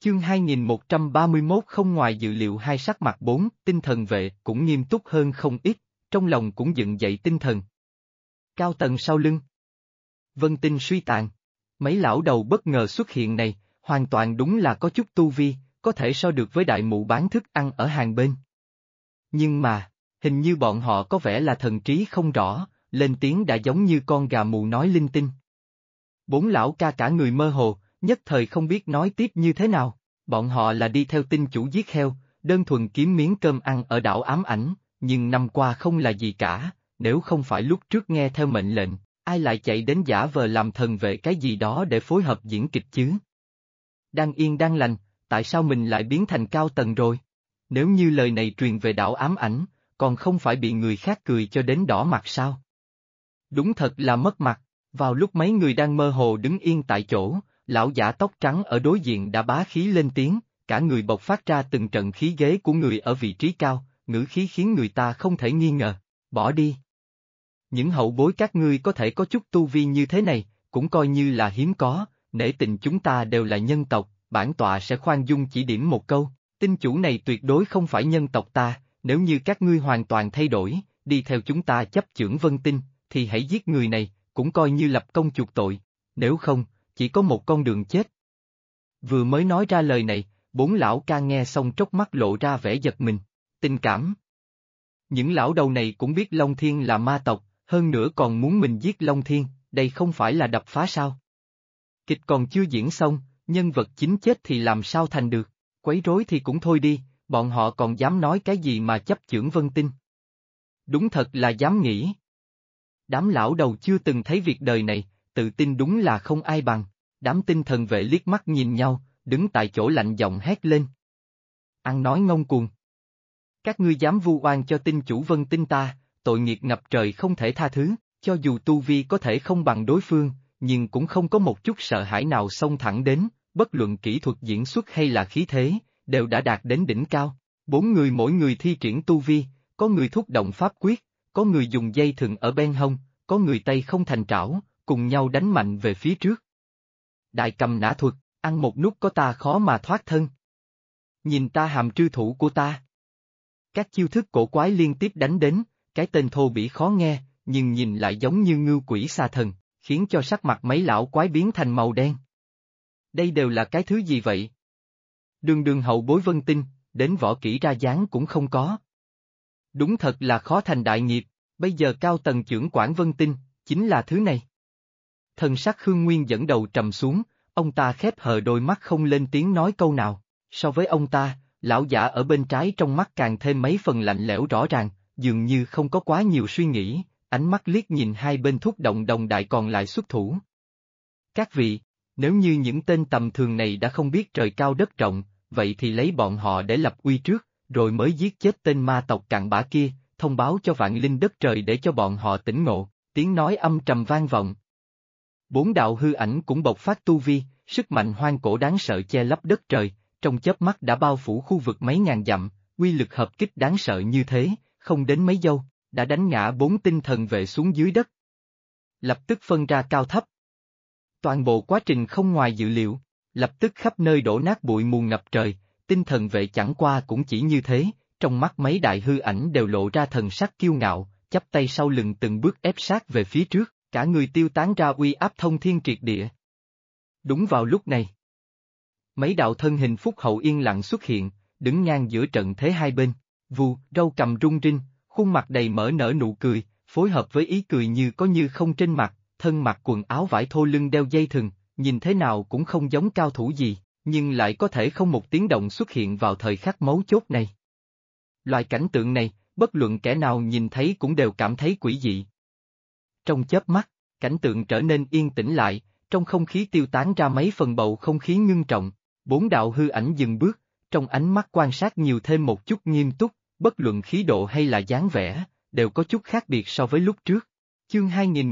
Chương 2131 không ngoài dự liệu hai sắc mặt bốn, tinh thần vệ cũng nghiêm túc hơn không ít, trong lòng cũng dựng dậy tinh thần. Cao tầng sau lưng. Vân tinh suy tàn. Mấy lão đầu bất ngờ xuất hiện này, hoàn toàn đúng là có chút tu vi, có thể so được với đại mụ bán thức ăn ở hàng bên. Nhưng mà, hình như bọn họ có vẻ là thần trí không rõ, lên tiếng đã giống như con gà mù nói linh tinh. Bốn lão ca cả người mơ hồ, nhất thời không biết nói tiếp như thế nào, bọn họ là đi theo tinh chủ giết heo, đơn thuần kiếm miếng cơm ăn ở đảo ám ảnh, nhưng năm qua không là gì cả, nếu không phải lúc trước nghe theo mệnh lệnh, ai lại chạy đến giả vờ làm thần vệ cái gì đó để phối hợp diễn kịch chứ? Đang yên đang lành, tại sao mình lại biến thành cao tầng rồi? Nếu như lời này truyền về đảo ám ảnh, còn không phải bị người khác cười cho đến đỏ mặt sao? Đúng thật là mất mặt, vào lúc mấy người đang mơ hồ đứng yên tại chỗ, lão giả tóc trắng ở đối diện đã bá khí lên tiếng, cả người bộc phát ra từng trận khí ghế của người ở vị trí cao, ngữ khí khiến người ta không thể nghi ngờ, bỏ đi. Những hậu bối các ngươi có thể có chút tu vi như thế này, cũng coi như là hiếm có, nể tình chúng ta đều là nhân tộc, bản tọa sẽ khoan dung chỉ điểm một câu, tinh chủ này tuyệt đối không phải nhân tộc ta, nếu như các ngươi hoàn toàn thay đổi, đi theo chúng ta chấp chưởng Vân Tinh, thì hãy giết người này, cũng coi như lập công chuộc tội, nếu không, chỉ có một con đường chết. Vừa mới nói ra lời này, bốn lão ca nghe xong tróc mắt lộ ra vẻ giật mình, tình cảm. Những lão đầu này cũng biết Long Thiên là ma tộc, hơn nữa còn muốn mình giết Long Thiên, đây không phải là đập phá sao? Kịch còn chưa diễn xong, nhân vật chính chết thì làm sao thành được, quấy rối thì cũng thôi đi, bọn họ còn dám nói cái gì mà chấp chưởng Vân Tinh. Đúng thật là dám nghĩ. Đám lão đầu chưa từng thấy việc đời này, tự tin đúng là không ai bằng, đám tinh thần vệ liếc mắt nhìn nhau, đứng tại chỗ lạnh giọng hét lên. Ăn nói ngông cuồng. Các ngươi dám vu oan cho tinh chủ Vân Tinh ta, tội nghiệt ngập trời không thể tha thứ, cho dù tu vi có thể không bằng đối phương, nhưng cũng không có một chút sợ hãi nào xông thẳng đến, bất luận kỹ thuật diễn xuất hay là khí thế, đều đã đạt đến đỉnh cao. Bốn người mỗi người thi triển tu vi, có người thúc động pháp quyết, có người dùng dây thừng ở bên hông, có người tay không thành trảo, cùng nhau đánh mạnh về phía trước. Đại cầm nã thuật, ăn một nút có ta khó mà thoát thân. Nhìn ta hàm trư thủ của ta. Các chiêu thức cổ quái liên tiếp đánh đến, cái tên thô bỉ khó nghe, nhưng nhìn lại giống như ngưu quỷ xà thần, khiến cho sắc mặt mấy lão quái biến thành màu đen. Đây đều là cái thứ gì vậy? Đường đường hậu bối Vân Tinh, đến võ kỹ ra dáng cũng không có. Đúng thật là khó thành đại nghiệp, bây giờ cao tầng chưởng quản Vân Tinh, chính là thứ này. Thần sắc Khương Nguyên dẫn đầu trầm xuống, ông ta khép hờ đôi mắt không lên tiếng nói câu nào, so với ông ta, lão giả ở bên trái trong mắt càng thêm mấy phần lạnh lẽo rõ ràng, dường như không có quá nhiều suy nghĩ, ánh mắt liếc nhìn hai bên thúc động đồng đại còn lại xuất thủ. Các vị, nếu như những tên tầm thường này đã không biết trời cao đất rộng, vậy thì lấy bọn họ để lập uy trước, rồi mới giết chết tên ma tộc cặn bã kia, thông báo cho vạn linh đất trời để cho bọn họ tỉnh ngộ, tiếng nói âm trầm vang vọng. Bốn đạo hư ảnh cũng bộc phát tu vi, sức mạnh hoang cổ đáng sợ che lấp đất trời, trong chớp mắt đã bao phủ khu vực mấy ngàn dặm, uy lực hợp kích đáng sợ như thế, không đến mấy giây, đã đánh ngã bốn tinh thần vệ xuống dưới đất. Lập tức phân ra cao thấp. Toàn bộ quá trình không ngoài dự liệu, lập tức khắp nơi đổ nát bụi mù ngập trời, tinh thần vệ chẳng qua cũng chỉ như thế, trong mắt mấy đại hư ảnh đều lộ ra thần sắc kiêu ngạo, chắp tay sau lưng từng bước ép sát về phía trước, cả người tiêu tán ra uy áp thông thiên triệt địa. Đúng vào lúc này, mấy đạo thân hình phúc hậu yên lặng xuất hiện, đứng ngang giữa trận thế hai bên, vù, râu cầm rung rinh, khuôn mặt đầy mở nở nụ cười, phối hợp với ý cười như có như không trên mặt, thân mặc quần áo vải thô lưng đeo dây thừng, nhìn thế nào cũng không giống cao thủ gì, nhưng lại có thể không một tiếng động xuất hiện vào thời khắc mấu chốt này. Loại cảnh tượng này, bất luận kẻ nào nhìn thấy cũng đều cảm thấy quỷ dị. Trong chớp mắt, cảnh tượng trở nên yên tĩnh lại, trong không khí tiêu tán ra mấy phần bầu không khí ngưng trọng, bốn đạo hư ảnh dừng bước, trong ánh mắt quan sát nhiều thêm một chút nghiêm túc, bất luận khí độ hay là dáng vẻ, đều có chút khác biệt so với lúc trước. Chương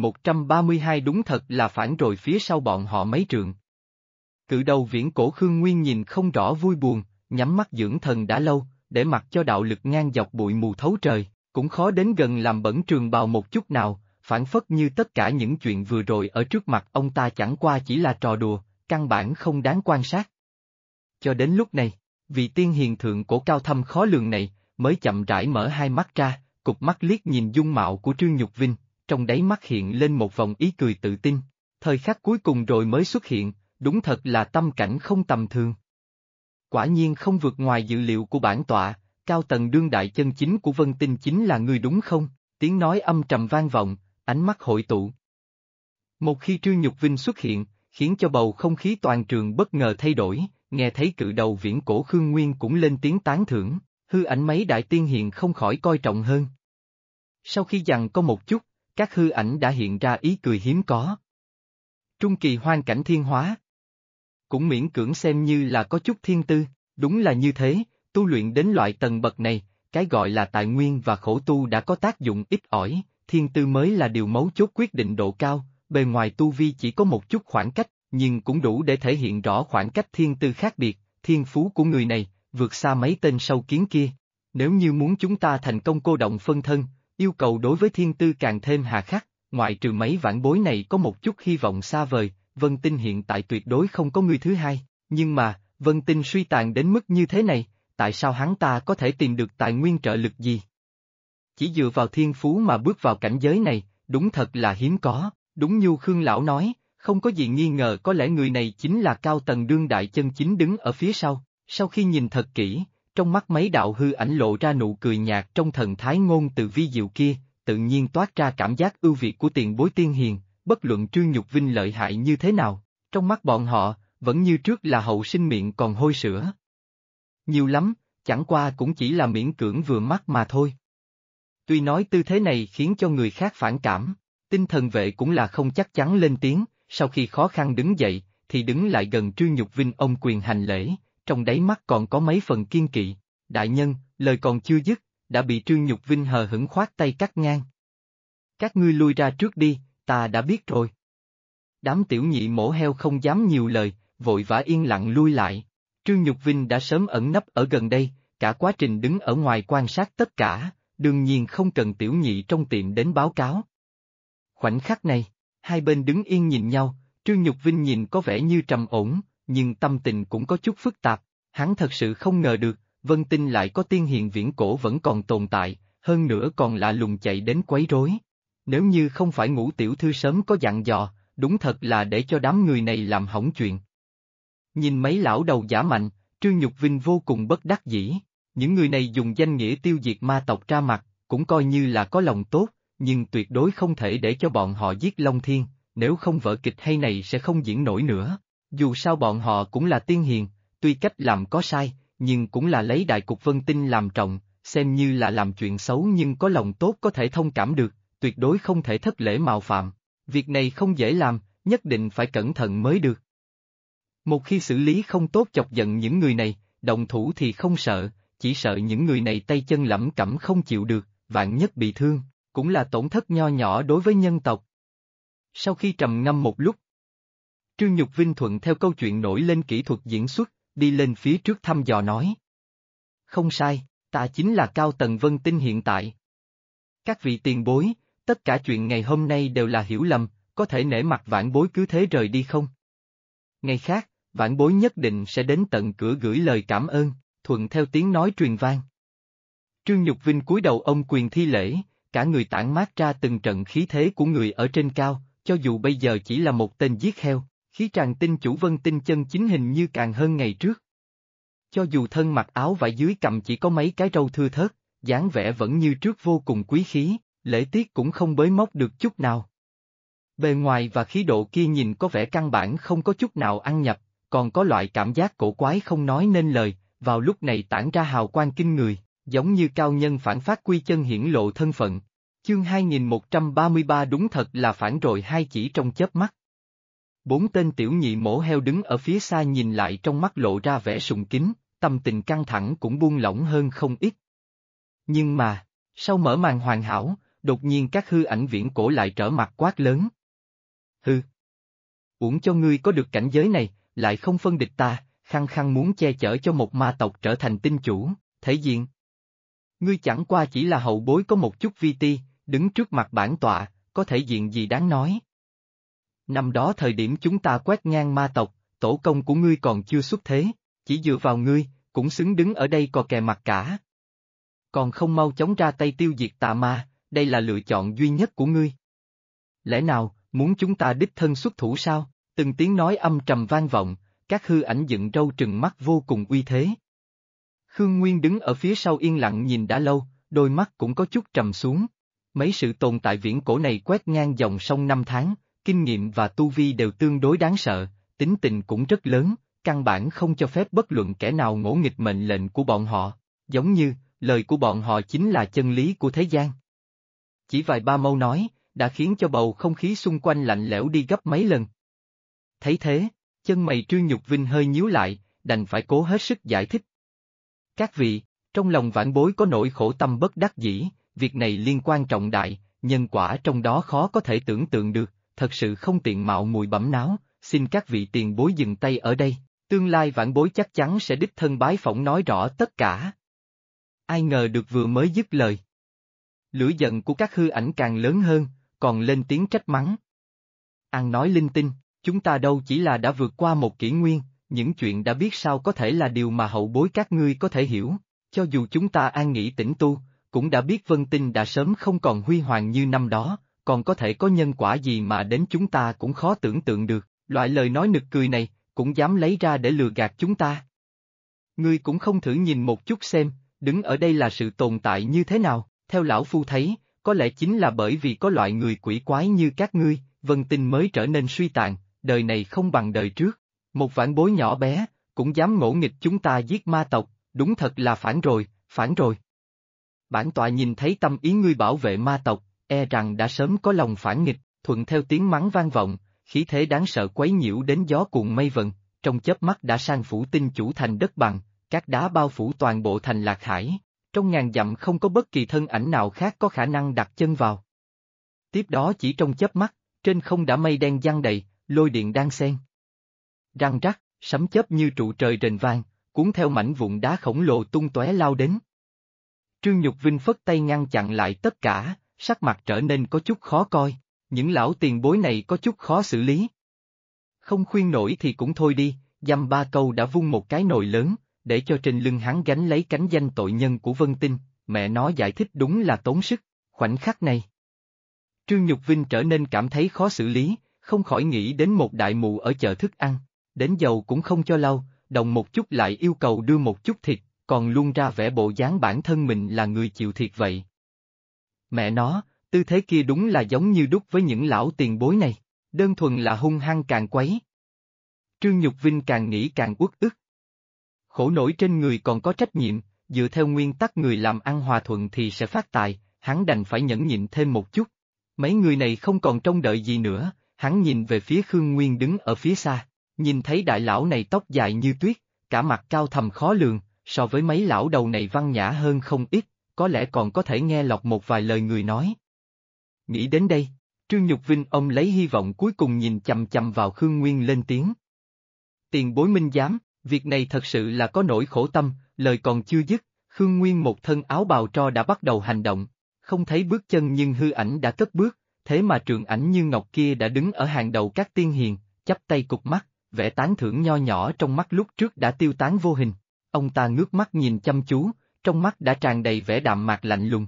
2132 đúng thật là phản rồi phía sau bọn họ mấy trượng. Cự đầu viễn cổ Khương Nguyên nhìn không rõ vui buồn, nhắm mắt dưỡng thần đã lâu, để mặc cho đạo lực ngang dọc bụi mù thấu trời, cũng khó đến gần làm bẩn trường bào một chút nào, phản phất như tất cả những chuyện vừa rồi ở trước mặt ông ta chẳng qua chỉ là trò đùa, căn bản không đáng quan sát. Cho đến lúc này, vị tiên hiền thượng cổ cao thâm khó lường này, mới chậm rãi mở hai mắt ra, cụp mắt liếc nhìn dung mạo của Trương Nhục Vinh, trong đáy mắt hiện lên một vòng ý cười tự tin. Thời khắc cuối cùng rồi mới xuất hiện, đúng thật là tâm cảnh không tầm thường. Quả nhiên không vượt ngoài dự liệu của bản tọa, cao tầng đương đại chân chính của Vân Tinh chính là ngươi đúng không? Tiếng nói âm trầm vang vọng, ánh mắt hội tụ. Một khi Trương Nhục Vinh xuất hiện, khiến cho bầu không khí toàn trường bất ngờ thay đổi, nghe thấy cự đầu viễn cổ Khương Nguyên cũng lên tiếng tán thưởng, hư ảnh mấy đại tiên hiện không khỏi coi trọng hơn. Sau khi giằng có một chút, các hư ảnh đã hiện ra ý cười hiếm có. Trung kỳ hoang cảnh thiên hóa. Cũng miễn cưỡng xem như là có chút thiên tư, đúng là như thế, tu luyện đến loại tầng bậc này, cái gọi là tài nguyên và khổ tu đã có tác dụng ít ỏi, thiên tư mới là điều mấu chốt quyết định độ cao, bề ngoài tu vi chỉ có một chút khoảng cách, nhưng cũng đủ để thể hiện rõ khoảng cách thiên tư khác biệt, thiên phú của người này, vượt xa mấy tên sâu kiến kia. Nếu như muốn chúng ta thành công cô động phân thân, yêu cầu đối với thiên tư càng thêm hà khắc, ngoại trừ mấy vãn bối này có một chút hy vọng xa vời, Vân Tinh hiện tại tuyệt đối không có người thứ hai, nhưng mà, Vân Tinh suy tàn đến mức như thế này, tại sao hắn ta có thể tìm được tài nguyên trợ lực gì? Chỉ dựa vào thiên phú mà bước vào cảnh giới này, đúng thật là hiếm có, đúng như Khương Lão nói, không có gì nghi ngờ có lẽ người này chính là cao tầng đương đại chân chính đứng ở phía sau khi nhìn thật kỹ, trong mắt mấy đạo hư ảnh lộ ra nụ cười nhạt trong thần thái ngôn từ vi diệu kia, tự nhiên toát ra cảm giác ưu việt của tiền bối tiên hiền, bất luận Trương Nhục Vinh lợi hại như thế nào, trong mắt bọn họ, vẫn như trước là hậu sinh miệng còn hôi sữa. Nhiều lắm, chẳng qua cũng chỉ là miễn cưỡng vừa mắt mà thôi. Tuy nói tư thế này khiến cho người khác phản cảm, tinh thần vệ cũng là không chắc chắn lên tiếng, sau khi khó khăn đứng dậy, thì đứng lại gần Trương Nhục Vinh ông quyền hành lễ, trong đáy mắt còn có mấy phần kiên kỵ. Đại nhân, lời còn chưa dứt, đã bị Trương Nhục Vinh hờ hững khoát tay cắt ngang. Các ngươi lui ra trước đi, ta đã biết rồi. Đám tiểu nhị mổ heo không dám nhiều lời, vội vã yên lặng lui lại. Trương Nhục Vinh đã sớm ẩn nấp ở gần đây, cả quá trình đứng ở ngoài quan sát tất cả, đương nhiên không cần tiểu nhị trong tiệm đến báo cáo. Khoảnh khắc này, hai bên đứng yên nhìn nhau, Trương Nhục Vinh nhìn có vẻ như trầm ổn, nhưng tâm tình cũng có chút phức tạp, hắn thật sự không ngờ được, Vân Tinh lại có tiên hiền viễn cổ vẫn còn tồn tại, hơn nữa còn lạ lùng chạy đến quấy rối. Nếu như không phải Ngũ tiểu thư sớm có dặn dò, đúng thật là để cho đám người này làm hỏng chuyện. Nhìn mấy lão đầu giả mạnh, Trương Nhục Vinh vô cùng bất đắc dĩ, những người này dùng danh nghĩa tiêu diệt ma tộc ra mặt, cũng coi như là có lòng tốt, nhưng tuyệt đối không thể để cho bọn họ giết Long Thiên, nếu không vở kịch hay này sẽ không diễn nổi nữa. Dù sao bọn họ cũng là tiên hiền, tuy cách làm có sai, nhưng cũng là lấy đại cục Vân Tinh làm trọng, xem như là làm chuyện xấu nhưng có lòng tốt có thể thông cảm được, tuyệt đối không thể thất lễ mạo phạm. Việc này không dễ làm, nhất định phải cẩn thận mới được. Một khi xử lý không tốt chọc giận những người này, động thủ thì không sợ, chỉ sợ những người này tay chân lẩm cẩm không chịu được, vạn nhất bị thương, cũng là tổn thất nho nhỏ đối với nhân tộc. Sau khi trầm ngâm một lúc, Trương Nhục Vinh thuận theo câu chuyện nổi lên kỹ thuật diễn xuất, đi lên phía trước thăm dò nói. Không sai, ta chính là cao tầng Vân Tinh hiện tại. Các vị tiền bối, tất cả chuyện ngày hôm nay đều là hiểu lầm, có thể nể mặt vãn bối cứ thế rời đi không? Ngày khác, vãn bối nhất định sẽ đến tận cửa gửi lời cảm ơn, thuận theo tiếng nói truyền vang. Trương Nhục Vinh cúi đầu ôm quyền thi lễ, cả người tản mát ra từng trận khí thế của người ở trên cao, cho dù bây giờ chỉ là một tên giết heo, khí tràng tinh chủ Vân Tinh chân chính hình như càng hơn ngày trước. Cho dù thân mặc áo vải dưới cằm chỉ có mấy cái râu thưa thớt, dáng vẻ vẫn như trước vô cùng quý khí, lễ tiết cũng không bới móc được chút nào. Bề ngoài và khí độ kia nhìn có vẻ căn bản không có chút nào ăn nhập, còn có loại cảm giác cổ quái không nói nên lời, vào lúc này tản ra hào quang kinh người, giống như cao nhân phản phát quy chân hiển lộ thân phận. Chương 2133 đúng thật là phản rồi hai chỉ trong chớp mắt. Bốn tên tiểu nhị mổ heo đứng ở phía xa nhìn lại trong mắt lộ ra vẻ sùng kính, tâm tình căng thẳng cũng buông lỏng hơn không ít. Nhưng mà, sau mở màn hoàn hảo, đột nhiên các hư ảnh viễn cổ lại trở mặt quát lớn. Hư! Uổng cho ngươi có được cảnh giới này, lại không phân địch ta, khăng khăng muốn che chở cho một ma tộc trở thành tinh chủ, thể diện. Ngươi chẳng qua chỉ là hậu bối có một chút vi ti, đứng trước mặt bản tọa, có thể diện gì đáng nói. Năm đó thời điểm chúng ta quét ngang ma tộc, tổ công của ngươi còn chưa xuất thế, Chỉ dựa vào ngươi, cũng xứng đứng ở đây cò kè mặt cả. Còn không mau chóng ra tay tiêu diệt tà ma, đây là lựa chọn duy nhất của ngươi. Lẽ nào, muốn chúng ta đích thân xuất thủ sao? Từng tiếng nói âm trầm vang vọng, các hư ảnh dựng râu trừng mắt vô cùng uy thế. Khương Nguyên đứng ở phía sau yên lặng nhìn đã lâu, đôi mắt cũng có chút trầm xuống. Mấy sự tồn tại viễn cổ này quét ngang dòng sông năm tháng, kinh nghiệm và tu vi đều tương đối đáng sợ, tính tình cũng rất lớn, căn bản không cho phép bất luận kẻ nào ngỗ nghịch mệnh lệnh của bọn họ, giống như, lời của bọn họ chính là chân lý của thế gian. Chỉ vài ba câu nói, đã khiến cho bầu không khí xung quanh lạnh lẽo đi gấp mấy lần. Thấy thế, chân mày Trương Nhục Vinh hơi nhíu lại, đành phải cố hết sức giải thích. Các vị, trong lòng vãn bối có nỗi khổ tâm bất đắc dĩ, việc này liên quan trọng đại, nhân quả trong đó khó có thể tưởng tượng được, thật sự không tiện mạo muội bẩm náo, xin các vị tiền bối dừng tay ở đây, tương lai vãn bối chắc chắn sẽ đích thân bái phỏng nói rõ tất cả. Ai ngờ được vừa mới dứt lời. Lửa giận của các hư ảnh càng lớn hơn, còn lên tiếng trách mắng. Ăn nói linh tinh, chúng ta đâu chỉ là đã vượt qua một kỷ nguyên, những chuyện đã biết sao có thể là điều mà hậu bối các ngươi có thể hiểu, cho dù chúng ta an nghỉ tĩnh tu, cũng đã biết Vân Tinh đã sớm không còn huy hoàng như năm đó, còn có thể có nhân quả gì mà đến chúng ta cũng khó tưởng tượng được, loại lời nói nực cười này, cũng dám lấy ra để lừa gạt chúng ta. Ngươi cũng không thử nhìn một chút xem, đứng ở đây là sự tồn tại như thế nào, theo lão phu thấy, có lẽ chính là bởi vì có loại người quỷ quái như các ngươi, Vân Tinh mới trở nên suy tàn, đời này không bằng đời trước. Một vãn bối nhỏ bé, cũng dám ngỗ nghịch chúng ta giết ma tộc, đúng thật là phản rồi, phản rồi. Bản tọa nhìn thấy tâm ý ngươi bảo vệ ma tộc, e rằng đã sớm có lòng phản nghịch, thuận theo tiếng mắng vang vọng, khí thế đáng sợ quấy nhiễu đến gió cuồng mây vần, trong chớp mắt đã sang phủ Tinh Chủ thành đất bằng, các đá bao phủ toàn bộ thành Lạc Hải, trong ngàn dặm không có bất kỳ thân ảnh nào khác có khả năng đặt chân vào. Tiếp đó chỉ trong chớp mắt, trên không đã mây đen giăng đầy, lôi điện đan xen. Răng rắc, sấm chớp như trụ trời rền vang, cuốn theo mảnh vụn đá khổng lồ tung tóe lao đến. Trương Nhục Vinh phất tay ngăn chặn lại tất cả, sắc mặt trở nên có chút khó coi, những lão tiền bối này có chút khó xử lý. Không khuyên nổi thì cũng thôi đi, dăm ba câu đã vung một cái nồi lớn, để cho trên lưng hắn gánh lấy cánh danh tội nhân của Vân Tinh, mẹ nó giải thích đúng là tốn sức, khoảnh khắc này. Trương Nhục Vinh trở nên cảm thấy khó xử lý, không khỏi nghĩ đến một đại mụ ở chợ thức ăn, đến dầu cũng không cho lau, đồng một chút lại yêu cầu đưa một chút thịt, còn luôn ra vẻ bộ dáng bản thân mình là người chịu thiệt vậy. Mẹ nó, tư thế kia đúng là giống như đúc với những lão tiền bối này, đơn thuần là hung hăng càng quấy. Trương Nhục Vinh càng nghĩ càng uất ức. Khổ nổi trên người còn có trách nhiệm, dựa theo nguyên tắc người làm ăn hòa thuận thì sẽ phát tài, hắn đành phải nhẫn nhịn thêm một chút. Mấy người này không còn trông đợi gì nữa, hắn nhìn về phía Khương Nguyên đứng ở phía xa, nhìn thấy đại lão này tóc dài như tuyết, cả mặt cao thầm khó lường, so với mấy lão đầu này văn nhã hơn không ít, có lẽ còn có thể nghe lọt một vài lời người nói. Nghĩ đến đây, Trương Nhục Vinh ông lấy hy vọng cuối cùng nhìn chằm chằm vào Khương Nguyên lên tiếng. Tiền bối minh giám, việc này thật sự là có nỗi khổ tâm, lời còn chưa dứt, Khương Nguyên một thân áo bào tro đã bắt đầu hành động, không thấy bước chân nhưng hư ảnh đã cất bước, thế mà trường ảnh như ngọc kia đã đứng ở hàng đầu các tiên hiền, chắp tay cụp mắt, vẻ tán thưởng nho nhỏ trong mắt lúc trước đã tiêu tán vô hình. Ông ta ngước mắt nhìn chăm chú, trong mắt đã tràn đầy vẻ đạm mạc lạnh lùng.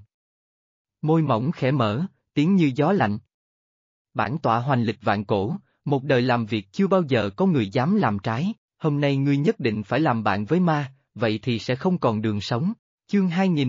Môi mỏng khẽ mở, tiếng như gió lạnh. Bản tọa hoành lịch vạn cổ, một đời làm việc chưa bao giờ có người dám làm trái, hôm nay ngươi nhất định phải làm bạn với ma, vậy thì sẽ không còn đường sống. Chương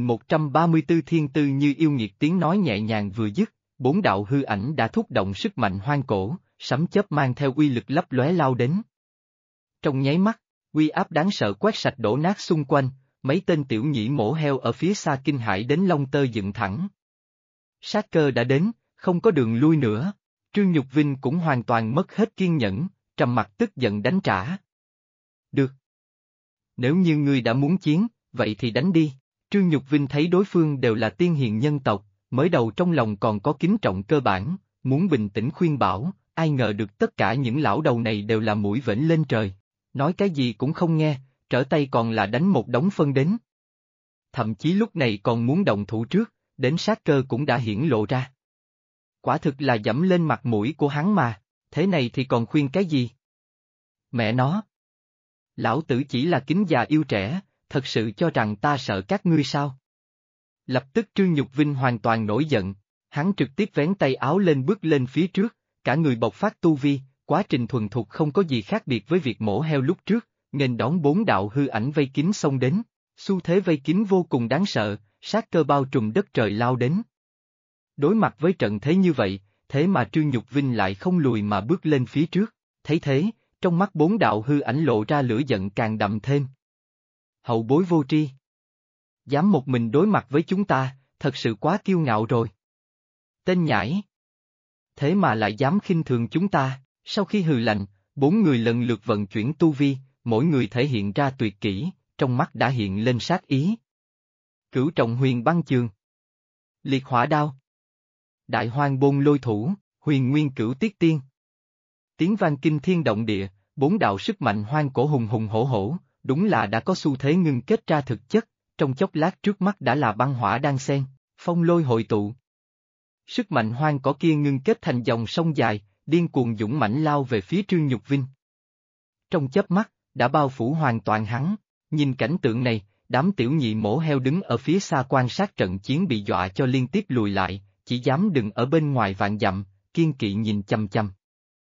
2134 Thiên Tư như yêu nghiệt tiếng nói nhẹ nhàng vừa dứt, bốn đạo hư ảnh đã thúc động sức mạnh hoang cổ, sấm chớp mang theo uy lực lấp lóe lao đến. Trong nháy mắt, uy áp đáng sợ quét sạch đổ nát xung quanh, mấy tên tiểu nhĩ mổ heo ở phía xa kinh hãi đến lông tơ dựng thẳng. Sát cơ đã đến, không có đường lui nữa, Trương Nhục Vinh cũng hoàn toàn mất hết kiên nhẫn, trầm mặt tức giận đánh trả. Được. Nếu như ngươi đã muốn chiến, vậy thì đánh đi. Trương Nhục Vinh thấy đối phương đều là tiên hiền nhân tộc, mới đầu trong lòng còn có kính trọng cơ bản, muốn bình tĩnh khuyên bảo, ai ngờ được tất cả những lão đầu này đều là mũi vểnh lên trời, nói cái gì cũng không nghe, trở tay còn là đánh một đống phân đến. Thậm chí lúc này còn muốn động thủ trước, đến sát cơ cũng đã hiển lộ ra. Quả thực là dẫm lên mặt mũi của hắn mà, thế này thì còn khuyên cái gì? Mẹ nó! Lão tử chỉ là kính già yêu trẻ, thật sự cho rằng ta sợ các ngươi sao? Lập tức Trương Nhục Vinh hoàn toàn nổi giận, hắn trực tiếp vén tay áo lên bước lên phía trước, cả người bộc phát tu vi, quá trình thuần thục không có gì khác biệt với việc mổ heo lúc trước, nghênh đón 4 đạo hư ảnh vây kín xông đến, xu thế vây kín vô cùng đáng sợ, sát cơ bao trùm đất trời lao đến. Đối mặt với trận thế như vậy, thế mà Trương Nhục Vinh lại không lùi mà bước lên phía trước, thấy thế, trong mắt 4 đạo hư ảnh lộ ra lửa giận càng đậm thêm. Hậu bối vô tri. Dám một mình đối mặt với chúng ta, thật sự quá kiêu ngạo rồi. Tên nhãi. Thế mà lại dám khinh thường chúng ta, sau khi hừ lạnh, 4 người lần lượt vận chuyển tu vi, mỗi người thể hiện ra tuyệt kỹ, trong mắt đã hiện lên sát ý. Cửu trọng huyền băng trường. Liệt hỏa đao. Đại hoang bôn lôi thủ, huyền nguyên cửu tiết tiên. Tiếng vang kinh thiên động địa, 4 đạo sức mạnh hoang cổ hùng hùng hổ hổ, đúng là đã có xu thế ngưng kết ra thực chất, trong chốc lát trước mắt đã là băng hỏa đan xen, phong lôi hội tụ. Sức mạnh hoang cổ kia ngưng kết thành dòng sông dài, điên cuồng dũng mãnh lao về phía Trương Nhục Vinh. Trong chớp mắt, đã bao phủ hoàn toàn hắn, nhìn cảnh tượng này, đám tiểu nhị mổ heo đứng ở phía xa quan sát trận chiến bị dọa cho liên tiếp lùi lại, chỉ dám đừng ở bên ngoài vạn dặm, kiên kỵ nhìn chằm chằm.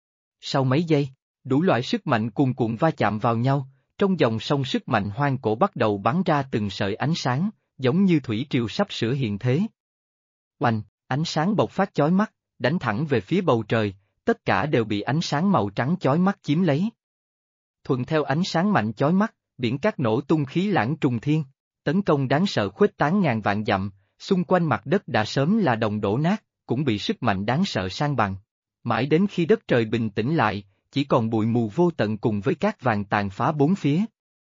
Sau mấy giây, đủ loại sức mạnh cuồn cuộn va chạm vào nhau, trong dòng sông sức mạnh hoang cổ bắt đầu bắn ra từng sợi ánh sáng, giống như thủy triều sắp sửa hiện thế. Oanh, ánh sáng bộc phát chói mắt, đánh thẳng về phía bầu trời, tất cả đều bị ánh sáng màu trắng chói mắt chiếm lấy. Thuận theo ánh sáng mạnh chói mắt, biển cát nổ tung khí lãng trùng thiên, tấn công đáng sợ khuếch tán ngàn vạn dặm, xung quanh mặt đất đã sớm là đồng đổ nát, cũng bị sức mạnh đáng sợ san bằng. Mãi đến khi đất trời bình tĩnh lại, chỉ còn bụi mù vô tận cùng với cát vàng tàn phá bốn phía.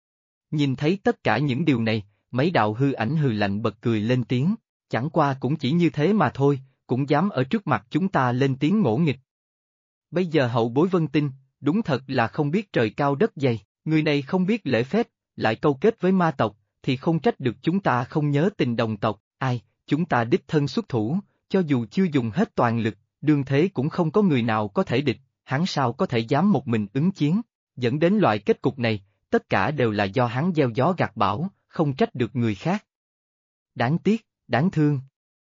Nhìn thấy tất cả những điều này, mấy đạo hư ảnh hừ lạnh bật cười lên tiếng, chẳng qua cũng chỉ như thế mà thôi, cũng dám ở trước mặt chúng ta lên tiếng ngỗ nghịch. Bây giờ hậu bối Vân Tinh, đúng thật là không biết trời cao đất dày, người này không biết lễ phép, lại câu kết với ma tộc, thì không trách được chúng ta không nhớ tình đồng tộc, ai, chúng ta đích thân xuất thủ, cho dù chưa dùng hết toàn lực, đương thế cũng không có người nào có thể địch, hắn sao có thể dám một mình ứng chiến, dẫn đến loại kết cục này, tất cả đều là do hắn gieo gió gặt bão, không trách được người khác. Đáng tiếc, đáng thương.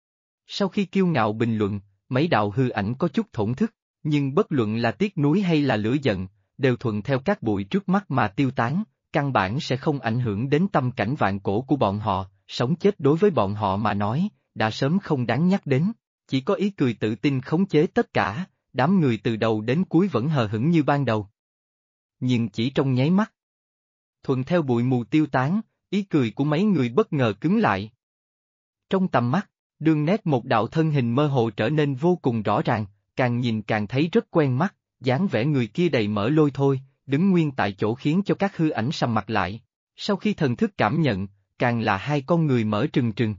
Sau khi kiêu ngạo bình luận, mấy đạo hư ảnh có chút thổn thức, nhưng bất luận là tiếc nuối hay là lửa giận, đều thuận theo các bụi trước mắt mà tiêu tán, căn bản sẽ không ảnh hưởng đến tâm cảnh vạn cổ của bọn họ, sống chết đối với bọn họ mà nói, đã sớm không đáng nhắc đến, chỉ có ý cười tự tin khống chế tất cả, đám người từ đầu đến cuối vẫn hờ hững như ban đầu. Nhưng chỉ trong nháy mắt, thuận theo bụi mù tiêu tán, ý cười của mấy người bất ngờ cứng lại. Trong tầm mắt, đường nét một đạo thân hình mơ hồ trở nên vô cùng rõ ràng, càng nhìn càng thấy rất quen mắt, dáng vẻ người kia đầy mỡ lôi thôi, đứng nguyên tại chỗ khiến cho các hư ảnh sầm mặt lại. Sau khi thần thức cảm nhận, càng là hai con người mở trừng trừng.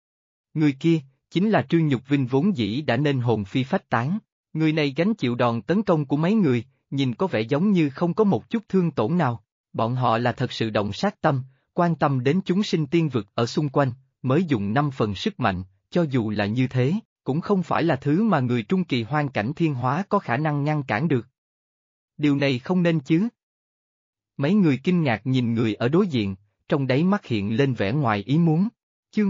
Người kia, chính là Trương Nhục Vinh vốn dĩ đã nên hồn phi phách tán. Người này gánh chịu đòn tấn công của mấy người, nhìn có vẻ giống như không có một chút thương tổn nào. Bọn họ là thật sự động sát tâm, quan tâm đến chúng sinh tiên vực ở xung quanh, mới dùng 5 phần sức mạnh, cho dù là như thế, cũng không phải là thứ mà người trung kỳ hoang cảnh thiên hóa có khả năng ngăn cản được. Điều này không nên chứ. Mấy người kinh ngạc nhìn người ở đối diện, trong đáy mắt hiện lên vẻ ngoài ý muốn. Chương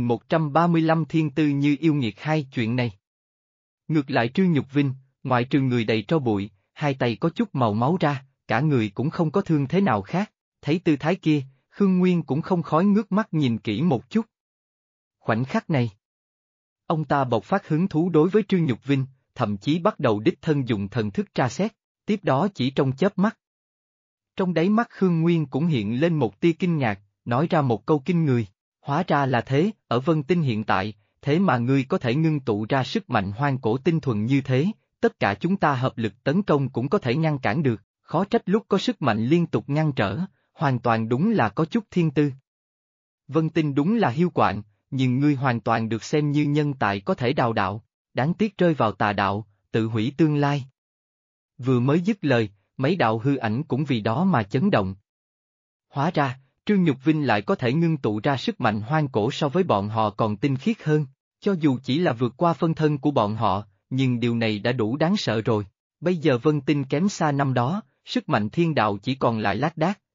2135 Thiên Tư Như Yêu Nghiệt 2 chuyện này. Ngược lại Trương Nhục Vinh, ngoại trừ người đầy tro bụi, hai tay có chút màu máu ra, cả người cũng không có thương thế nào khác, thấy tư thái kia, Khương Nguyên cũng không khói ngước mắt nhìn kỹ một chút. Khoảnh khắc này, ông ta bộc phát hứng thú đối với Trương Nhục Vinh, thậm chí bắt đầu đích thân dùng thần thức tra xét, tiếp đó chỉ trong chớp mắt. Trong đáy mắt Khương Nguyên cũng hiện lên một tia kinh ngạc, nói ra một câu kinh người, hóa ra là thế, ở Vân Tinh hiện tại, thế mà ngươi có thể ngưng tụ ra sức mạnh hoang cổ tinh thuần như thế, tất cả chúng ta hợp lực tấn công cũng có thể ngăn cản được, khó trách lúc có sức mạnh liên tục ngăn trở, hoàn toàn đúng là có chút thiên tư. Vân Tinh đúng là hiu quạnh, nhưng ngươi hoàn toàn được xem như nhân tài có thể đào đạo, đáng tiếc rơi vào tà đạo, tự hủy tương lai. Vừa mới dứt lời, mấy đạo hư ảnh cũng vì đó mà chấn động. Hóa ra, Trương Nhục Vinh lại có thể ngưng tụ ra sức mạnh hoang cổ so với bọn họ còn tinh khiết hơn, cho dù chỉ là vượt qua phân thân của bọn họ, nhưng điều này đã đủ đáng sợ rồi. Bây giờ Vân Tinh kém xa năm đó, sức mạnh thiên đạo chỉ còn lại lác đác,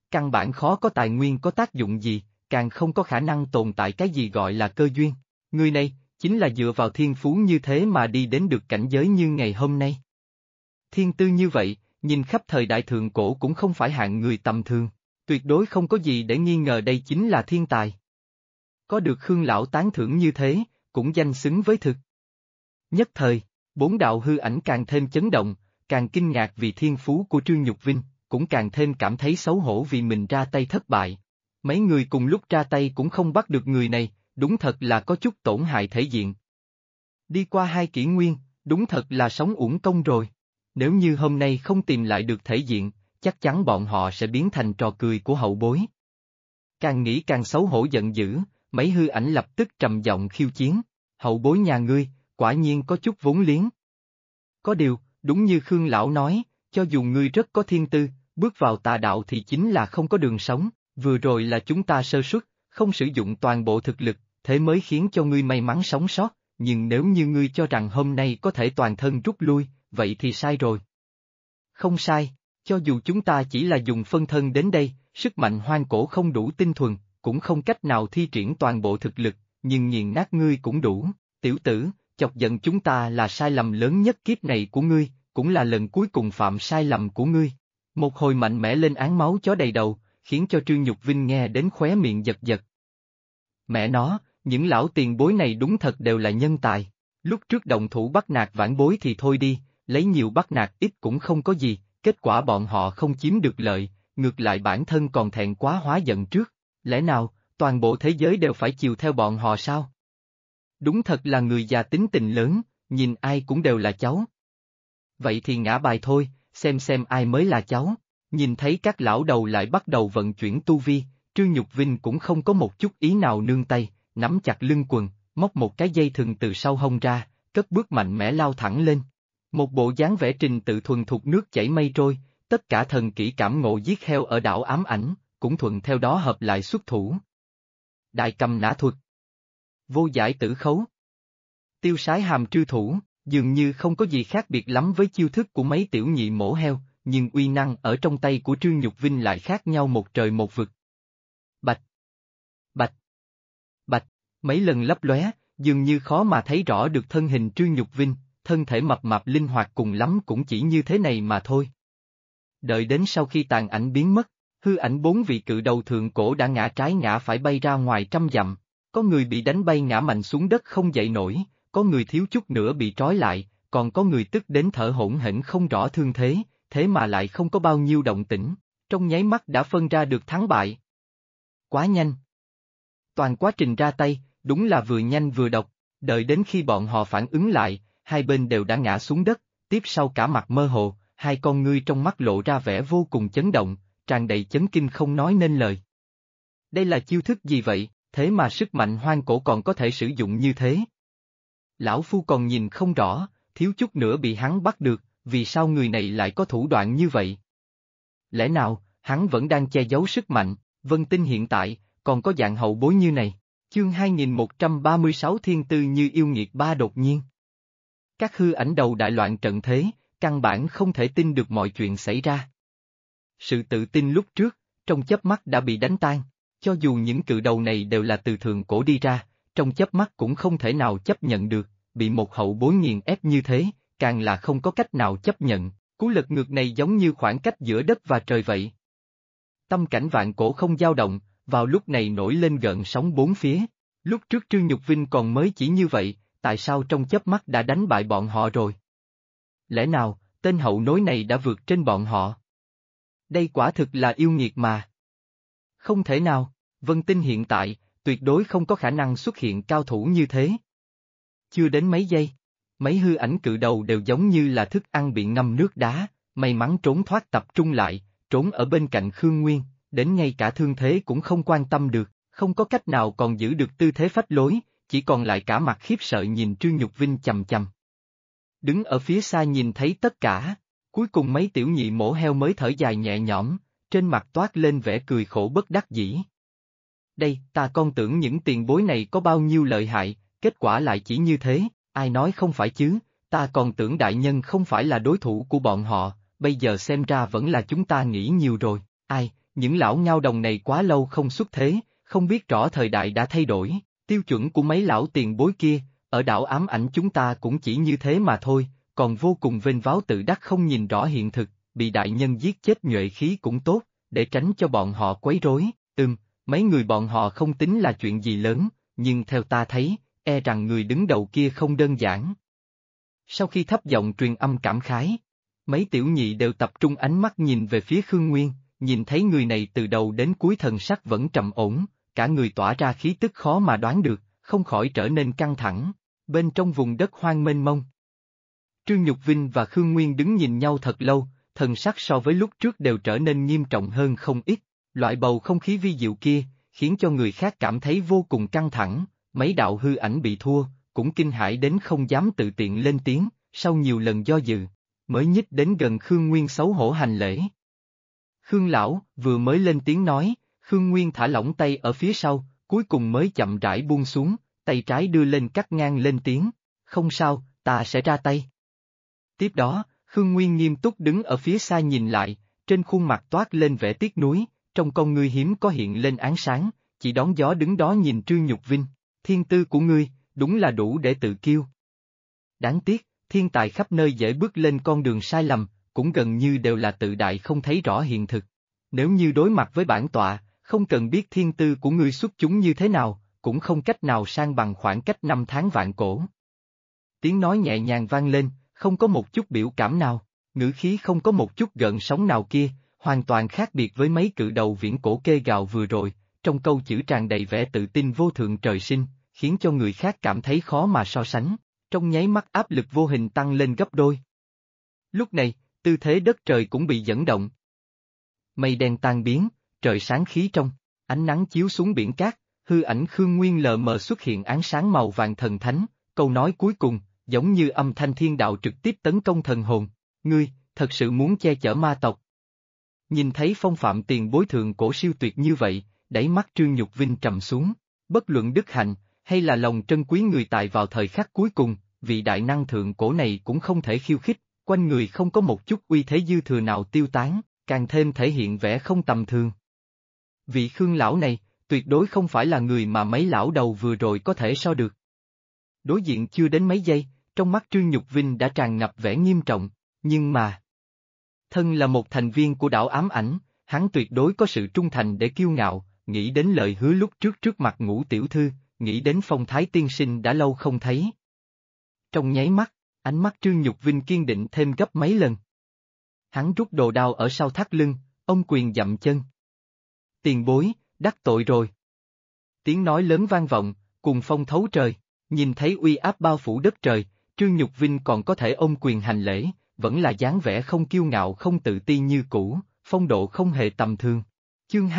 căn bản khó có tài nguyên có tác dụng gì, càng không có khả năng tồn tại cái gì gọi là cơ duyên. Người này, chính là dựa vào thiên phú như thế mà đi đến được cảnh giới như ngày hôm nay. Thiên tư như vậy, nhìn khắp thời đại thượng cổ cũng không phải hạng người tầm thường, tuyệt đối không có gì để nghi ngờ đây chính là thiên tài. Có được Khương lão tán thưởng như thế, cũng danh xứng với thực. Nhất thời, bốn đạo hư ảnh càng thêm chấn động, càng kinh ngạc vì thiên phú của Trương Nhục Vinh, cũng càng thêm cảm thấy xấu hổ vì mình ra tay thất bại. Mấy người cùng lúc ra tay cũng không bắt được người này, đúng thật là có chút tổn hại thể diện. Đi qua 2 kỷ nguyên, đúng thật là sống uổng công rồi. Nếu như hôm nay không tìm lại được thể diện, chắc chắn bọn họ sẽ biến thành trò cười của hậu bối. Càng nghĩ càng xấu hổ giận dữ, mấy hư ảnh lập tức trầm giọng khiêu chiến. Hậu bối nhà ngươi, quả nhiên có chút vốn liếng. Có điều, đúng như Khương lão nói, cho dù ngươi rất có thiên tư, bước vào tà đạo thì chính là không có đường sống, vừa rồi là chúng ta sơ suất, không sử dụng toàn bộ thực lực, thế mới khiến cho ngươi may mắn sống sót, nhưng nếu như ngươi cho rằng hôm nay có thể toàn thân rút lui, vậy thì sai rồi. Không sai, cho dù chúng ta chỉ là dùng phân thân đến đây, sức mạnh hoang cổ không đủ tinh thuần, cũng không cách nào thi triển toàn bộ thực lực, nhưng nghiền nát ngươi cũng đủ, tiểu tử, chọc giận chúng ta là sai lầm lớn nhất kiếp này của ngươi, cũng là lần cuối cùng phạm sai lầm của ngươi. Một hồi mạnh mẽ lên án máu chó đầy đầu, khiến cho Trương Nhục Vinh nghe đến khóe miệng giật giật. Mẹ nó, những lão tiền bối này đúng thật đều là nhân tài. Lúc trước động thủ bắt nạt vãn bối thì thôi đi, lấy nhiều bắt nạt ít cũng không có gì, kết quả bọn họ không chiếm được lợi, ngược lại bản thân còn thẹn quá hóa giận trước. Lẽ nào, toàn bộ thế giới đều phải chiều theo bọn họ sao? Đúng thật là người già tính tình lớn, nhìn ai cũng đều là cháu. Vậy thì ngã bài thôi, xem ai mới là cháu. Nhìn thấy các lão đầu lại bắt đầu vận chuyển tu vi, Trương Nhục Vinh cũng không có một chút ý nào nương tay, nắm chặt lưng quần, móc một cái dây thừng từ sau hông ra, cất bước mạnh mẽ lao thẳng lên. Một bộ dáng vẽ trình tự thuần thục nước chảy mây trôi, tất cả thần kỹ cảm ngộ giết heo ở đảo ám ảnh, cũng thuận theo đó hợp lại xuất thủ. Đại cầm nã thuật, vô giải tử khấu, tiêu sái hàm trư thủ, dường như không có gì khác biệt lắm với chiêu thức của mấy tiểu nhị mổ heo, nhưng uy năng ở trong tay của Trương Nhục Vinh lại khác nhau một trời một vực. Bạch, bạch, bạch, mấy lần lấp lóe, dường như khó mà thấy rõ được thân hình Trương Nhục Vinh, thân thể mập mạp linh hoạt cùng lắm cũng chỉ như thế này mà thôi. Đợi đến sau khi tàn ảnh biến mất, hư ảnh 4 vị cự đầu thượng cổ đã ngã trái ngã phải bay ra ngoài trăm dặm, có người bị đánh bay ngã mạnh xuống đất không dậy nổi, có người thiếu chút nữa bị trói lại, còn có người tức đến thở hổn hển không rõ thương thế, thế mà lại không có bao nhiêu động tĩnh, trong nháy mắt đã phân ra được thắng bại. Quá nhanh. Toàn quá trình ra tay, đúng là vừa nhanh vừa độc, đợi đến khi bọn họ phản ứng lại, hai bên đều đã ngã xuống đất, tiếp sau cả mặt mơ hồ, hai con ngươi trong mắt lộ ra vẻ vô cùng chấn động, tràn đầy chấn kinh không nói nên lời. Đây là chiêu thức gì vậy, thế mà sức mạnh hoang cổ còn có thể sử dụng như thế? Lão Phu còn nhìn không rõ, thiếu chút nữa bị hắn bắt được, vì sao người này lại có thủ đoạn như vậy? Lẽ nào, hắn vẫn đang che giấu sức mạnh, Vân Tinh hiện tại, còn có dạng hậu bối như này? Chương 2136 Thiên tư như yêu nghiệt ba đột nhiên. Các hư ảnh đầu đại loạn trận thế, căn bản không thể tin được mọi chuyện xảy ra. Sự tự tin lúc trước, trong chớp mắt đã bị đánh tan, cho dù những cự đầu này đều là từ thượng cổ đi ra, trong chớp mắt cũng không thể nào chấp nhận được, bị một hậu bối nghiền ép như thế, càng là không có cách nào chấp nhận, cú lật ngược này giống như khoảng cách giữa đất và trời vậy. Tâm cảnh vạn cổ không dao động, vào lúc này nổi lên gợn sóng bốn phía, lúc trước Trương Nhục Vinh còn mới chỉ như vậy, tại sao trong chớp mắt đã đánh bại bọn họ rồi? Lẽ nào, tên hậu nối này đã vượt trên bọn họ? Đây quả thực là yêu nghiệt mà. Không thể nào, Vân Tinh hiện tại, tuyệt đối không có khả năng xuất hiện cao thủ như thế. Chưa đến mấy giây, mấy hư ảnh cự đầu đều giống như là thức ăn bị ngâm nước đá, may mắn trốn thoát tập trung lại, trốn ở bên cạnh Khương Nguyên, đến ngay cả thương thế cũng không quan tâm được, không có cách nào còn giữ được tư thế phách lối, chỉ còn lại cả mặt khiếp sợ nhìn Trương Nhục Vinh chằm chằm. Đứng ở phía xa nhìn thấy tất cả, cuối cùng mấy tiểu nhị mổ heo mới thở dài nhẹ nhõm, trên mặt toát lên vẻ cười khổ bất đắc dĩ. Đây, ta còn tưởng những tiền bối này có bao nhiêu lợi hại, kết quả lại chỉ như thế, ai nói không phải chứ, ta còn tưởng đại nhân không phải là đối thủ của bọn họ, bây giờ xem ra vẫn là chúng ta nghĩ nhiều rồi, ai, Những lão ngao đồng này quá lâu không xuất thế, không biết rõ thời đại đã thay đổi, tiêu chuẩn của mấy lão tiền bối kia, ở đảo ám ảnh chúng ta cũng chỉ như thế mà thôi, còn vô cùng vênh váo tự đắc không nhìn rõ hiện thực, bị đại nhân giết chết nhuệ khí cũng tốt, để tránh cho bọn họ quấy rối, mấy người bọn họ không tính là chuyện gì lớn, nhưng theo ta thấy, e rằng người đứng đầu kia không đơn giản. Sau khi thấp giọng truyền âm cảm khái, mấy tiểu nhị đều tập trung ánh mắt nhìn về phía Khương Nguyên, nhìn thấy người này từ đầu đến cuối thần sắc vẫn trầm ổn, cả người tỏa ra khí tức khó mà đoán được, không khỏi trở nên căng thẳng, bên trong vùng đất hoang mênh mông. Trương Nhục Vinh và Khương Nguyên đứng nhìn nhau thật lâu, thần sắc so với lúc trước đều trở nên nghiêm trọng hơn không ít, loại bầu không khí vi diệu kia, khiến cho người khác cảm thấy vô cùng căng thẳng, mấy đạo hư ảnh bị thua, cũng kinh hãi đến không dám tự tiện lên tiếng, sau nhiều lần do dự, mới nhích đến gần Khương Nguyên xấu hổ hành lễ. Khương lão, vừa mới lên tiếng nói, Khương Nguyên thả lỏng tay ở phía sau, cuối cùng mới chậm rãi buông xuống, tay trái đưa lên cắt ngang lên tiếng, không sao, ta sẽ ra tay. Tiếp đó, Khương Nguyên nghiêm túc đứng ở phía xa nhìn lại, trên khuôn mặt toát lên vẻ tiếc nuối, trong con ngươi hiếm có hiện lên ánh sáng, chỉ đón gió đứng đó nhìn Trương Nhục Vinh, thiên tư của ngươi, đúng là đủ để tự kiêu. Đáng tiếc, thiên tài khắp nơi dễ bước lên con đường sai lầm, cũng gần như đều là tự đại không thấy rõ hiện thực. Nếu như đối mặt với bản tọa, không cần biết thiên tư của ngươi xuất chúng như thế nào, cũng không cách nào sang bằng khoảng cách 5 tháng vạn cổ. Tiếng nói nhẹ nhàng vang lên, không có một chút biểu cảm nào, ngữ khí không có một chút gợn sóng nào kia, hoàn toàn khác biệt với mấy cự đầu viễn cổ kê gào vừa rồi, trong câu chữ tràn đầy vẻ tự tin vô thượng trời sinh, khiến cho người khác cảm thấy khó mà so sánh, trong nháy mắt áp lực vô hình tăng lên gấp đôi. Lúc này, tư thế đất trời cũng bị dẫn động. Mây đen tan biến, trời sáng khí trong, ánh nắng chiếu xuống biển cát, hư ảnh Khương Nguyên lờ mờ xuất hiện ánh sáng màu vàng thần thánh, câu nói cuối cùng, giống như âm thanh thiên đạo trực tiếp tấn công thần hồn, ngươi, thật sự muốn che chở ma tộc. Nhìn thấy phong phạm tiền bối thượng cổ siêu tuyệt như vậy, đáy mắt Trương Nhục Vinh trầm xuống, bất luận đức hạnh, hay là lòng trân quý người tại vào thời khắc cuối cùng, vị đại năng thượng cổ này cũng không thể khiêu khích, quanh người không có một chút uy thế dư thừa nào tiêu tán, càng thêm thể hiện vẻ không tầm thường. Vị Khương lão này, tuyệt đối không phải là người mà mấy lão đầu vừa rồi có thể so được. Đối diện chưa đến mấy giây, trong mắt Trương Nhục Vinh đã tràn ngập vẻ nghiêm trọng, nhưng mà... Thân là một thành viên của đảo ám ảnh, hắn tuyệt đối có sự trung thành để kiêu ngạo, nghĩ đến lời hứa lúc trước mặt Ngũ tiểu thư, nghĩ đến phong thái tiên sinh đã lâu không thấy. Trong nháy mắt, ánh mắt Trương Nhục Vinh kiên định thêm gấp mấy lần. Hắn rút đồ đao ở sau thắt lưng, ông quyền dậm chân. Tiền bối, đắc tội rồi. Tiếng nói lớn vang vọng, cùng phong thấu trời, nhìn thấy uy áp bao phủ đất trời, Trương Nhục Vinh còn có thể ôm quyền hành lễ, vẫn là dáng vẻ không kiêu ngạo không tự ti như cũ, phong độ không hề tầm thường. Chương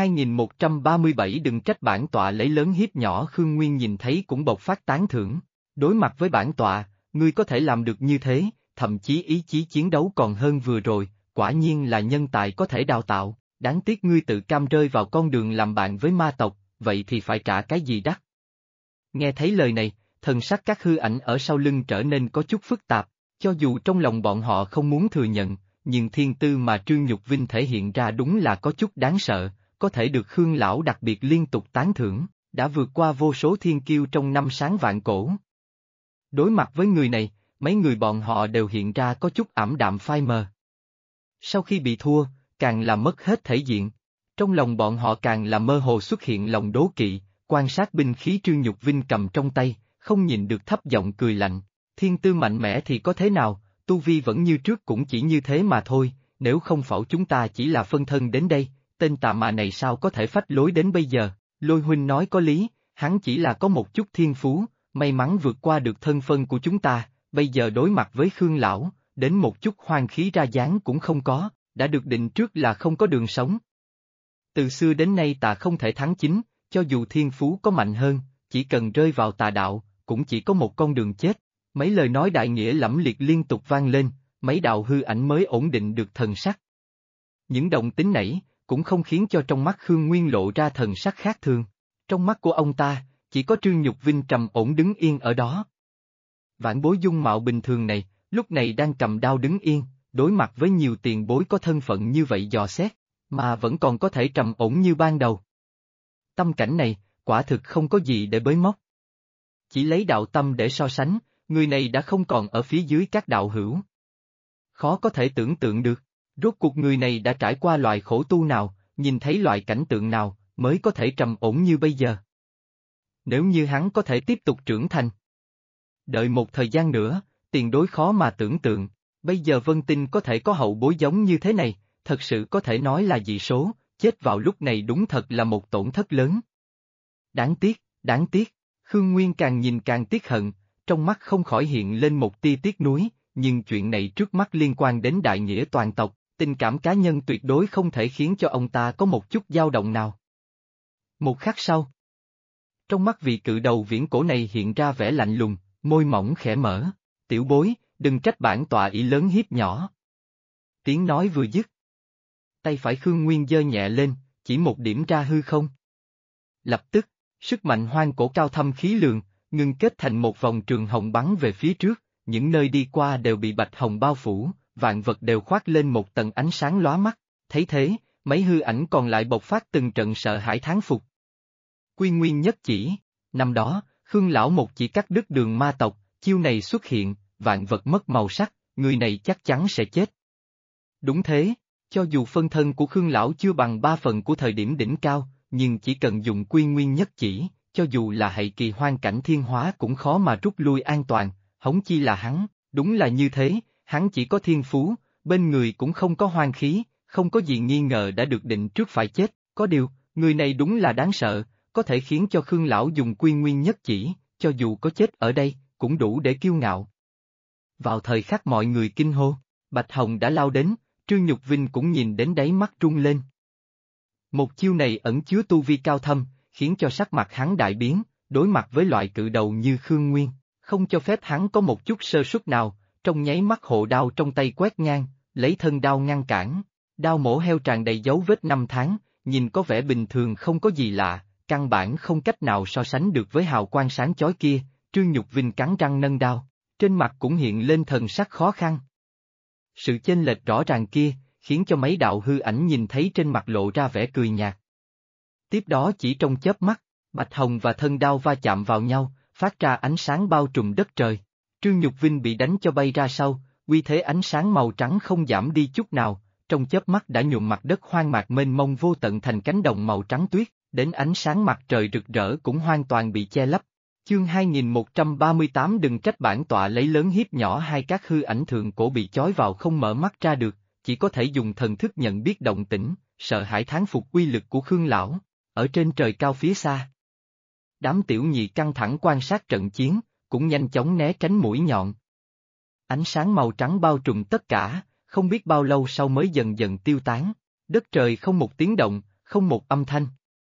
2137 đừng trách bản tọa lấy lớn hiếp nhỏ. Khương Nguyên nhìn thấy cũng bộc phát tán thưởng, đối mặt với bản tọa, ngươi có thể làm được như thế, thậm chí ý chí chiến đấu còn hơn vừa rồi, quả nhiên là nhân tài có thể đào tạo, đáng tiếc ngươi tự cam rơi vào con đường làm bạn với ma tộc, vậy thì phải trả cái gì đắt. Nghe thấy lời này, thần sắc các hư ảnh ở sau lưng trở nên có chút phức tạp, cho dù trong lòng bọn họ không muốn thừa nhận, nhưng thiên tư mà Trương Nhục Vinh thể hiện ra đúng là có chút đáng sợ, có thể được Khương lão đặc biệt liên tục tán thưởng, đã vượt qua vô số thiên kiêu trong năm sáng vạn cổ. Đối mặt với người này, mấy người bọn họ đều hiện ra có chút ảm đạm phai mờ. Sau khi bị thua, càng là mất hết thể diện. Trong lòng bọn họ càng là mơ hồ xuất hiện lòng đố kỵ, quan sát binh khí Trương Nhục Vinh cầm trong tay, không nhìn được thấp giọng cười lạnh. Thiên tư mạnh mẽ thì có thế nào, tu vi vẫn như trước cũng chỉ như thế mà thôi, nếu không phải chúng ta chỉ là phân thân đến đây, tên tà ma này sao có thể phách lối đến bây giờ. Lôi huynh nói có lý, hắn chỉ là có một chút thiên phú, may mắn vượt qua được thân phân của chúng ta, bây giờ đối mặt với Khương lão, đến một chút hoang khí ra dáng cũng không có, đã được định trước là không có đường sống. Từ xưa đến nay ta không thể thắng chính, cho dù thiên phú có mạnh hơn, chỉ cần rơi vào tà đạo, cũng chỉ có một con đường chết. Mấy lời nói đại nghĩa lẫm liệt liên tục vang lên, mấy đạo hư ảnh mới ổn định được thần sắc. Những động tính nảy, cũng không khiến cho trong mắt Khương Nguyên lộ ra thần sắc khác thường. Trong mắt của ông ta, chỉ có Trương Nhục Vinh trầm ổn đứng yên ở đó. Vãn bối dung mạo bình thường này, lúc này đang cầm đao đứng yên, đối mặt với nhiều tiền bối có thân phận như vậy dò xét. mà vẫn còn có thể trầm ổn như ban đầu. Tâm cảnh này, quả thực không có gì để bới móc. Chỉ lấy đạo tâm để so sánh, người này đã không còn ở phía dưới các đạo hữu. Khó có thể tưởng tượng được, rốt cuộc người này đã trải qua loại khổ tu nào, nhìn thấy loại cảnh tượng nào, mới có thể trầm ổn như bây giờ. Nếu như hắn có thể tiếp tục trưởng thành. Đợi một thời gian nữa, tiền đối khó mà tưởng tượng, bây giờ Vân Tinh có thể có hậu bối giống như thế này, thật sự có thể nói là dị số, chết vào lúc này đúng thật là một tổn thất lớn. Đáng tiếc, Khương Nguyên càng nhìn càng tiếc hận, trong mắt không khỏi hiện lên một tia tiếc nuối, nhưng chuyện này trước mắt liên quan đến đại nghĩa toàn tộc, tình cảm cá nhân tuyệt đối không thể khiến cho ông ta có một chút dao động nào. Một khắc sau, trong mắt vị cự đầu viễn cổ này hiện ra vẻ lạnh lùng, môi mỏng khẽ mở, tiểu bối, đừng trách bản tọa ý lớn hiếp nhỏ. Tiếng nói vừa dứt. Tay phải Khương Nguyên giơ nhẹ lên, chỉ một điểm ra hư không. Lập tức, sức mạnh hoang cổ cao thâm khí lượng, ngưng kết thành một vòng trường hồng bắn về phía trước, những nơi đi qua đều bị bạch hồng bao phủ, vạn vật đều khoác lên một tầng ánh sáng lóa mắt, thấy thế, mấy hư ảnh còn lại bộc phát từng trận sợ hãi thán phục. Quy Nguyên nhất chỉ, năm đó, Khương lão một chỉ cắt đứt đường ma tộc, chiêu này xuất hiện, vạn vật mất màu sắc, người này chắc chắn sẽ chết. Đúng thế, cho dù phân thân của Khương lão chưa bằng 3 phần của thời điểm đỉnh cao, nhưng chỉ cần dùng Quy Nguyên nhất chỉ, cho dù là hệ kỳ hoang cảnh thiên hóa cũng khó mà rút lui an toàn, hống chi là hắn, đúng là như thế, hắn chỉ có thiên phú, bên người cũng không có hoang khí, không có gì nghi ngờ đã được định trước phải chết, có điều, người này đúng là đáng sợ, có thể khiến cho Khương lão dùng Quy Nguyên nhất chỉ, cho dù có chết ở đây, cũng đủ để kiêu ngạo. Vào thời khắc mọi người kinh hô, Bạch Hồng đã lao đến, Trương Nhục Vinh cũng nhìn đến đáy mắt rung lên. Một chiêu này ẩn chứa tu vi cao thâm, khiến cho sắc mặt hắn đại biến, đối mặt với loại cự đầu như Khương Nguyên, không cho phép hắn có một chút sơ suất nào, trong nháy mắt hộ đao trong tay quét ngang, lấy thân đao ngăn cản, đao mổ heo tràn đầy dấu vết 5 tháng, nhìn có vẻ bình thường không có gì lạ, căn bản không cách nào so sánh được với hào quang sáng chói kia, Trương Nhục Vinh cắn răng nâng đao, trên mặt cũng hiện lên thần sắc khó khăn. Sự chênh lệch rõ ràng kia, khiến cho mấy đạo hư ảnh nhìn thấy trên mặt lộ ra vẻ cười nhạt. Tiếp đó chỉ trong chớp mắt, Bạch Hồng và thân đao va chạm vào nhau, phát ra ánh sáng bao trùm đất trời. Trương Nhục Vinh bị đánh cho bay ra sau, uy thế ánh sáng màu trắng không giảm đi chút nào, trong chớp mắt đã nhuộm mặt đất hoang mạc mênh mông vô tận thành cánh đồng màu trắng tuyết, đến ánh sáng mặt trời rực rỡ cũng hoàn toàn bị che lấp. Chương 2138 đừng trách bản tọa lấy lớn hiếp nhỏ, hai các hư ảnh thượng cổ bị chói vào không mở mắt ra được, chỉ có thể dùng thần thức nhận biết động tĩnh, sợ hãi thán phục uy lực của Khương lão, ở trên trời cao phía xa. Đám tiểu nhị căng thẳng quan sát trận chiến, cũng nhanh chóng né tránh mũi nhọn. Ánh sáng màu trắng bao trùm tất cả, không biết bao lâu sau mới dần dần tiêu tán, đất trời không một tiếng động, không một âm thanh.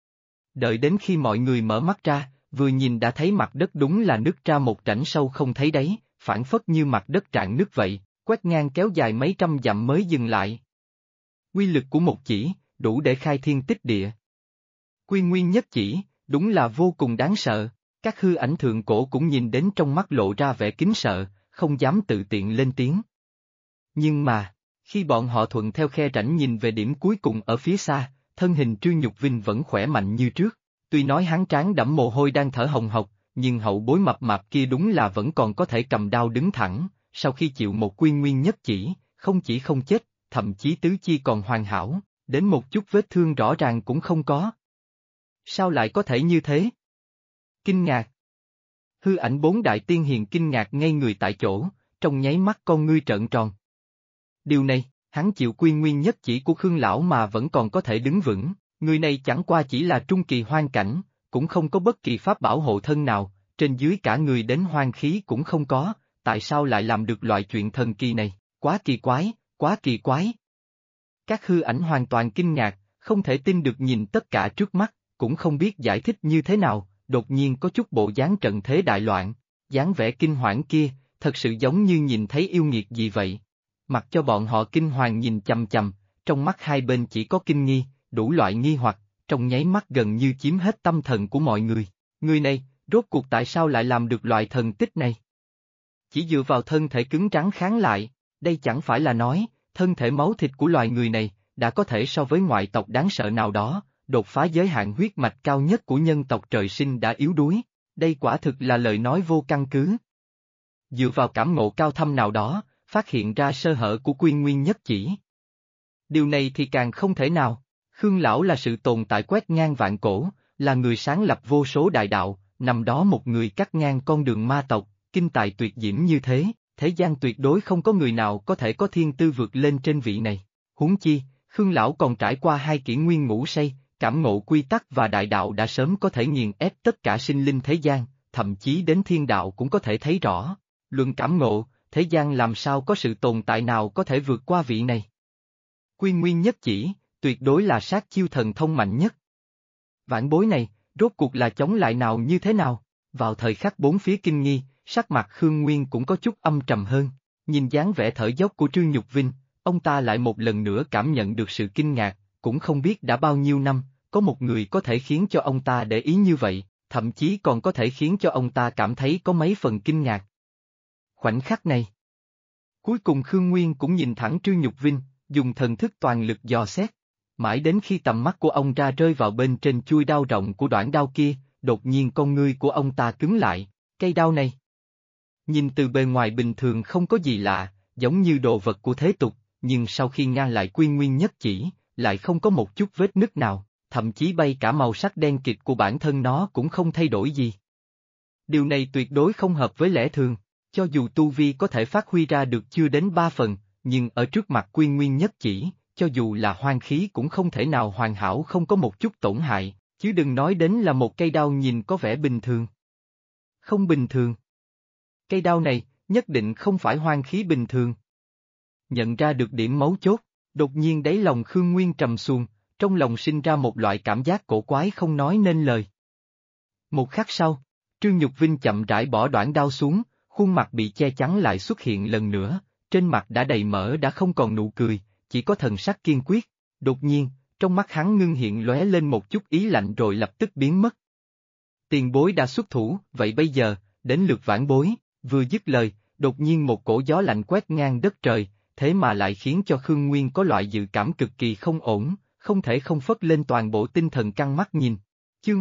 Đợi đến khi mọi người mở mắt ra, vừa nhìn đã thấy mặt đất đúng là nứt ra một rãnh sâu không thấy đáy, phản phất như mặt đất rạn nứt vậy, quét ngang kéo dài mấy trăm dặm mới dừng lại. Quy lực của một chỉ, đủ để khai thiên tích địa. Quy Nguyên nhất chỉ, đúng là vô cùng đáng sợ, các hư ảnh thượng cổ cũng nhìn đến trong mắt lộ ra vẻ kính sợ, không dám tự tiện lên tiếng. Nhưng mà, khi bọn họ thuận theo khe rãnh nhìn về điểm cuối cùng ở phía xa, thân hình Trương Nhục Vinh vẫn khỏe mạnh như trước, tuy nói hắn trán đẫm mồ hôi đang thở hồng hộc, nhưng hậu bối mập mạp kia đúng là vẫn còn có thể cầm đao đứng thẳng, sau khi chịu một Quy Nguyên nhất chỉ, không chỉ không chết, thậm chí tứ chi còn hoàn hảo, đến một chút vết thương rõ ràng cũng không có. Sao lại có thể như thế? Kinh ngạc. Hư ảnh 4 đại tiên hiền kinh ngạc ngay người tại chỗ, trong nháy mắt con ngươi trợn tròn. Điều này, hắn chịu Quy Nguyên nhất chỉ của Khương lão mà vẫn còn có thể đứng vững, người này chẳng qua chỉ là trung kỳ hoang cảnh, cũng không có bất kỳ pháp bảo hộ thân nào, trên dưới cả người đến hoang khí cũng không có, tại sao lại làm được loại chuyện thần kỳ này, quá kỳ quái, quá kỳ quái. Các hư ảnh hoàn toàn kinh ngạc, không thể tin được nhìn tất cả trước mắt, cũng không biết giải thích như thế nào, đột nhiên có chút bộ dáng trận thế đại loạn, dáng vẻ kinh hoảng kia, thật sự giống như nhìn thấy yêu nghiệt gì vậy. Mặc cho bọn họ kinh hoàng nhìn chằm chằm, trong mắt hai bên chỉ có kinh nghi, đủ loại nghi hoặc, trong nháy mắt gần như chiếm hết tâm thần của mọi người. Người này, rốt cuộc tại sao lại làm được loại thần tích này? Chỉ dựa vào thân thể cứng trắng kháng lại, đây chẳng phải là nói, thân thể máu thịt của loài người này, đã có thể so với ngoại tộc đáng sợ nào đó, đột phá giới hạn huyết mạch cao nhất của nhân tộc trời sinh đã yếu đuối, đây quả thực là lời nói vô căn cứ. Dựa vào cảm ngộ cao thâm nào đó, phát hiện ra sơ hở của Quy Nguyên Nhất Chỉ. Điều này thì càng không thể nào. Khương Lão là sự tồn tại quét ngang vạn cổ, là người sáng lập vô số đại đạo, nằm đó một người cắt ngang con đường ma tộc, kinh tài tuyệt diễm như thế gian tuyệt đối không có người nào có thể có thiên tư vượt lên trên vị này. Huống chi, Khương Lão còn trải qua 2 kỷ nguyên ngủ say, cảm ngộ quy tắc và đại đạo đã sớm có thể nghiền ép tất cả sinh linh thế gian, thậm chí đến thiên đạo cũng có thể thấy rõ. Luận cảm ngộ, thế gian làm sao có sự tồn tại nào có thể vượt qua vị này. Quy Nguyên Nhất Chỉ, tuyệt đối là sát chiêu thần thông mạnh nhất. Vãn bối này, rốt cuộc là chống lại nào như thế nào? Vào thời khắc bốn phía kinh nghi, sắc mặt Khương Nguyên cũng có chút âm trầm hơn, nhìn dáng vẻ thở dốc của Trương Nhục Vinh, ông ta lại một lần nữa cảm nhận được sự kinh ngạc, cũng không biết đã bao nhiêu năm, có một người có thể khiến cho ông ta để ý như vậy, thậm chí còn có thể khiến cho ông ta cảm thấy có mấy phần kinh ngạc. Khoảnh khắc này. Cuối cùng Khương Nguyên cũng nhìn thẳng Trương Nhục Vinh, dùng thần thức toàn lực dò xét. Mãi đến khi tầm mắt của ông ra rơi vào bên trên chuôi đao rộng của đoạn đao kia, đột nhiên con ngươi của ông ta cứng lại, cây đao này. Nhìn từ bề ngoài bình thường không có gì lạ, giống như đồ vật của thế tục, nhưng sau khi ngang lại Quy Nguyên Nhất Chỉ, lại không có một chút vết nứt nào, thậm chí bay cả màu sắc đen kịt của bản thân nó cũng không thay đổi gì. Điều này tuyệt đối không hợp với lẽ thường, cho dù tu vi có thể phát huy ra được chưa đến 3 phần, nhưng ở trước mặt Quy Nguyên Nhất Chỉ, cho dù là hoang khí cũng không thể nào hoàn hảo không có một chút tổn hại, chứ đừng nói đến là một cây đao nhìn có vẻ bình thường. Không bình thường. Cây đao này, nhất định không phải hoang khí bình thường. Nhận ra được điểm mấu chốt, đột nhiên đáy lòng Khương Nguyên trầm xuống, trong lòng sinh ra một loại cảm giác cổ quái không nói nên lời. Một khắc sau, Trương Nhục Vinh chậm rãi bỏ đoạn đao xuống, khuôn mặt bị che chắn lại xuất hiện lần nữa, trên mặt đã đầy mỡ đã không còn nụ cười, chỉ có thần sắc kiên quyết, đột nhiên, trong mắt hắn ngưng hiện lóe lên một chút ý lạnh rồi lập tức biến mất. Tiền bối đã xuất thủ, vậy bây giờ, đến lượt vãn bối, vừa dứt lời, đột nhiên một cổ gió lạnh quét ngang đất trời, thế mà lại khiến cho Khương Nguyên có loại dự cảm cực kỳ không ổn, không thể không phất lên toàn bộ tinh thần căng mắt nhìn. Chương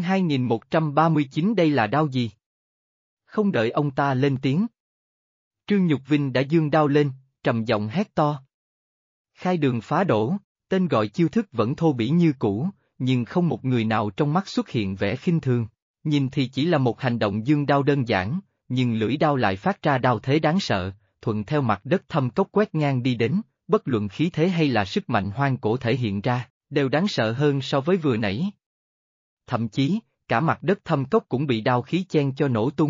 2139 đây là đao gì? Không đợi ông ta lên tiếng. Trương Nhục Vinh đã giương đao lên, trầm giọng hét to. Khai đường phá đổ, tên gọi chiêu thức vẫn thô bỉ như cũ, nhưng không một người nào trong mắt xuất hiện vẻ khinh thường. Nhìn thì chỉ là một hành động giương đao đơn giản, nhưng lưỡi đao lại phát ra đao thế đáng sợ, thuận theo mặt đất thâm cốc quét ngang đi đến, bất luận khí thế hay là sức mạnh hoang cổ thể hiện ra, đều đáng sợ hơn so với vừa nãy. Thậm chí, cả mặt đất thâm cốc cũng bị đao khí chen cho nổ tung.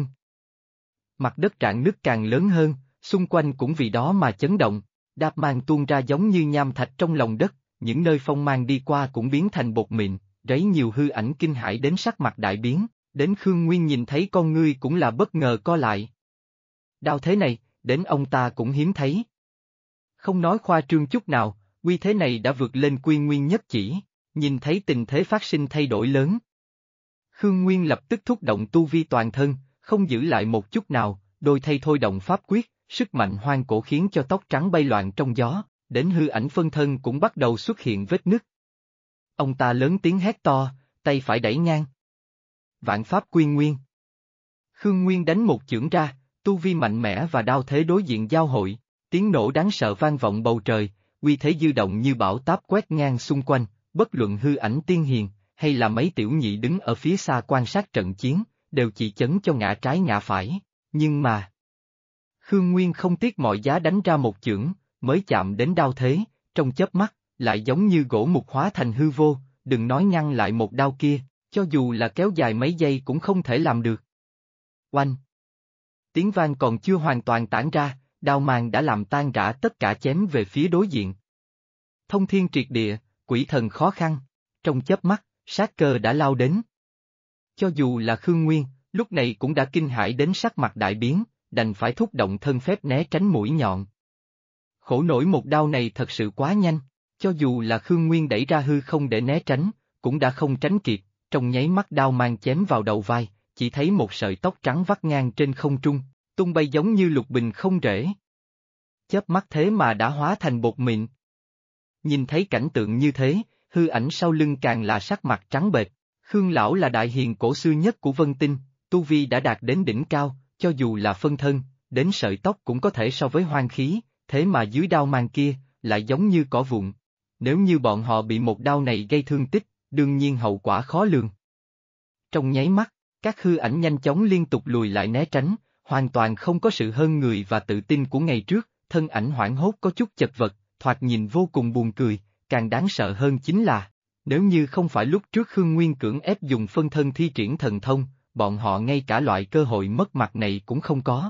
Mặt đất rạn nứt càng lớn hơn, xung quanh cũng vì đó mà chấn động, đạp mang tuôn ra giống như nham thạch trong lòng đất, những nơi phong mang đi qua cũng biến thành bột mịn, rấy nhiều hư ảnh kinh hãi đến sắc mặt đại biến, đến Khương Nguyên nhìn thấy con ngươi cũng là bất ngờ co lại. Đao thế này, đến ông ta cũng hiếm thấy. Không nói khoa trương chút nào, uy thế này đã vượt lên Quy Nguyên Nhất Chỉ, nhìn thấy tình thế phát sinh thay đổi lớn. Khương Nguyên lập tức thúc động tu vi toàn thân, không giữ lại một chút nào, đôi thay thôi động pháp quyết, sức mạnh hoang cổ khiến cho tóc trắng bay loạn trong gió, đến hư ảnh phân thân cũng bắt đầu xuất hiện vết nứt. Ông ta lớn tiếng hét to, tay phải đẩy ngang. Vạn pháp quy nguyên. Khương Nguyên đánh một chưởng ra, tu vi mạnh mẽ và đao thế đối diện giao hội, tiếng nổ đáng sợ vang vọng bầu trời, uy thế dư động như bão táp quét ngang xung quanh, bất luận hư ảnh tiên hiền, hay là mấy tiểu nhị đứng ở phía xa quan sát trận chiến, đều chỉ chấn cho ngã trái ngã phải, nhưng mà... Khương Nguyên không tiếc mọi giá đánh ra một chưởng, mới chạm đến đao thế, trong chớp mắt, lại giống như gỗ mục hóa thành hư vô, đừng nói ngăn lại một đao kia, cho dù là kéo dài mấy giây cũng không thể làm được. Oanh! Tiếng vang còn chưa hoàn toàn tản ra, đao màng đã làm tan rã tất cả chém về phía đối diện. Thông thiên triệt địa, quỷ thần khó khăn, trong chớp mắt, sát cơ đã lao đến. Cho dù là Khương Nguyên, lúc này cũng đã kinh hãi đến sắc mặt đại biến, đành phải thúc động thân phép né tránh mũi nhọn. Khổ nổi một đao này thật sự quá nhanh, cho dù là Khương Nguyên đẩy ra hư không để né tránh, cũng đã không tránh kịp, trong nháy mắt đao mang chém vào đầu vai, chỉ thấy một sợi tóc trắng vắt ngang trên không trung, tung bay giống như lục bình không rễ. Chớp mắt thế mà đã hóa thành bột mịn. Nhìn thấy cảnh tượng như thế, hư ảnh sau lưng càng là sắc mặt trắng bệch. Khương lão là đại hiền cổ xưa nhất của Vân Tinh, tu vi đã đạt đến đỉnh cao, cho dù là phân thân, đến sợi tóc cũng có thể so với hoang khí, thế mà dưới đao mang kia, lại giống như cỏ vụn. Nếu như bọn họ bị một đao này gây thương tích, đương nhiên hậu quả khó lường. Trong nháy mắt, các hư ảnh nhanh chóng liên tục lùi lại né tránh, hoàn toàn không có sự hơn người và tự tin của ngày trước, thân ảnh hoảng hốt có chút chật vật, thoạt nhìn vô cùng buồn cười, càng đáng sợ hơn chính là, nếu như không phải lúc trước Khương Nguyên cưỡng ép dùng phân thân thi triển thần thông, bọn họ ngay cả loại cơ hội mất mặt này cũng không có.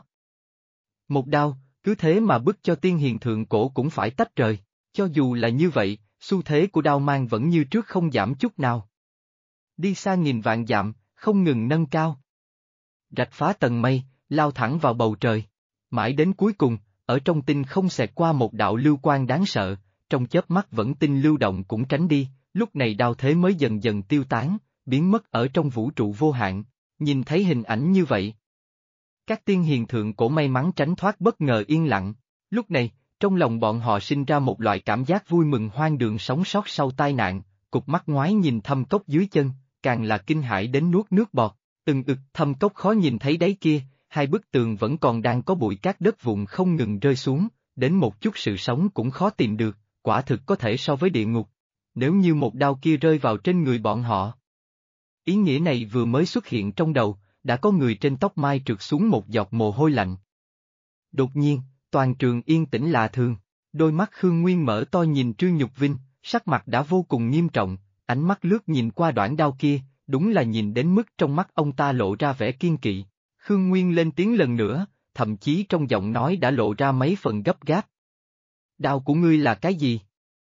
Một đao, cứ thế mà bức cho tiên hiền thượng cổ cũng phải tách rời, cho dù là như vậy, xu thế của đao mang vẫn như trước không giảm chút nào. Đi xa nghìn vạn dặm, không ngừng nâng cao. Rạch phá tầng mây, lao thẳng vào bầu trời. Mãi đến cuối cùng, ở trong tinh không xẹt qua một đạo lưu quang đáng sợ, trong chớp mắt vẫn tinh lưu động cũng tránh đi, lúc này đao thế mới dần dần tiêu tán, biến mất ở trong vũ trụ vô hạn. Nhìn thấy hình ảnh như vậy, các tiên hiền thượng cổ may mắn tránh thoát bất ngờ yên lặng. Lúc này, trong lòng bọn họ sinh ra một loại cảm giác vui mừng hoang đường sống sót sau tai nạn, cục mắt ngoái nhìn thâm cốc dưới chân, càng là kinh hãi đến nuốt nước bọt. Thâm cốc khó nhìn thấy đáy kia, hai bức tường vẫn còn đang có bụi cát đất vụn không ngừng rơi xuống, đến một chút sự sống cũng khó tìm được, quả thực có thể so với địa ngục. Nếu như một đao kia rơi vào trên người bọn họ. Ý nghĩa này vừa mới xuất hiện trong đầu, đã có người trên tóc mai trượt xuống một giọt mồ hôi lạnh. Đột nhiên, toàn trường yên tĩnh lạ thường, đôi mắt Khương Nguyên mở to nhìn Trương Nhục Vinh, sắc mặt đã vô cùng nghiêm trọng, ánh mắt lướt nhìn qua đoạn đao kia, đúng là nhìn đến mức trong mắt ông ta lộ ra vẻ kiên kỵ. Khương Nguyên lên tiếng lần nữa, thậm chí trong giọng nói đã lộ ra mấy phần gấp gáp. Đao của ngươi là cái gì?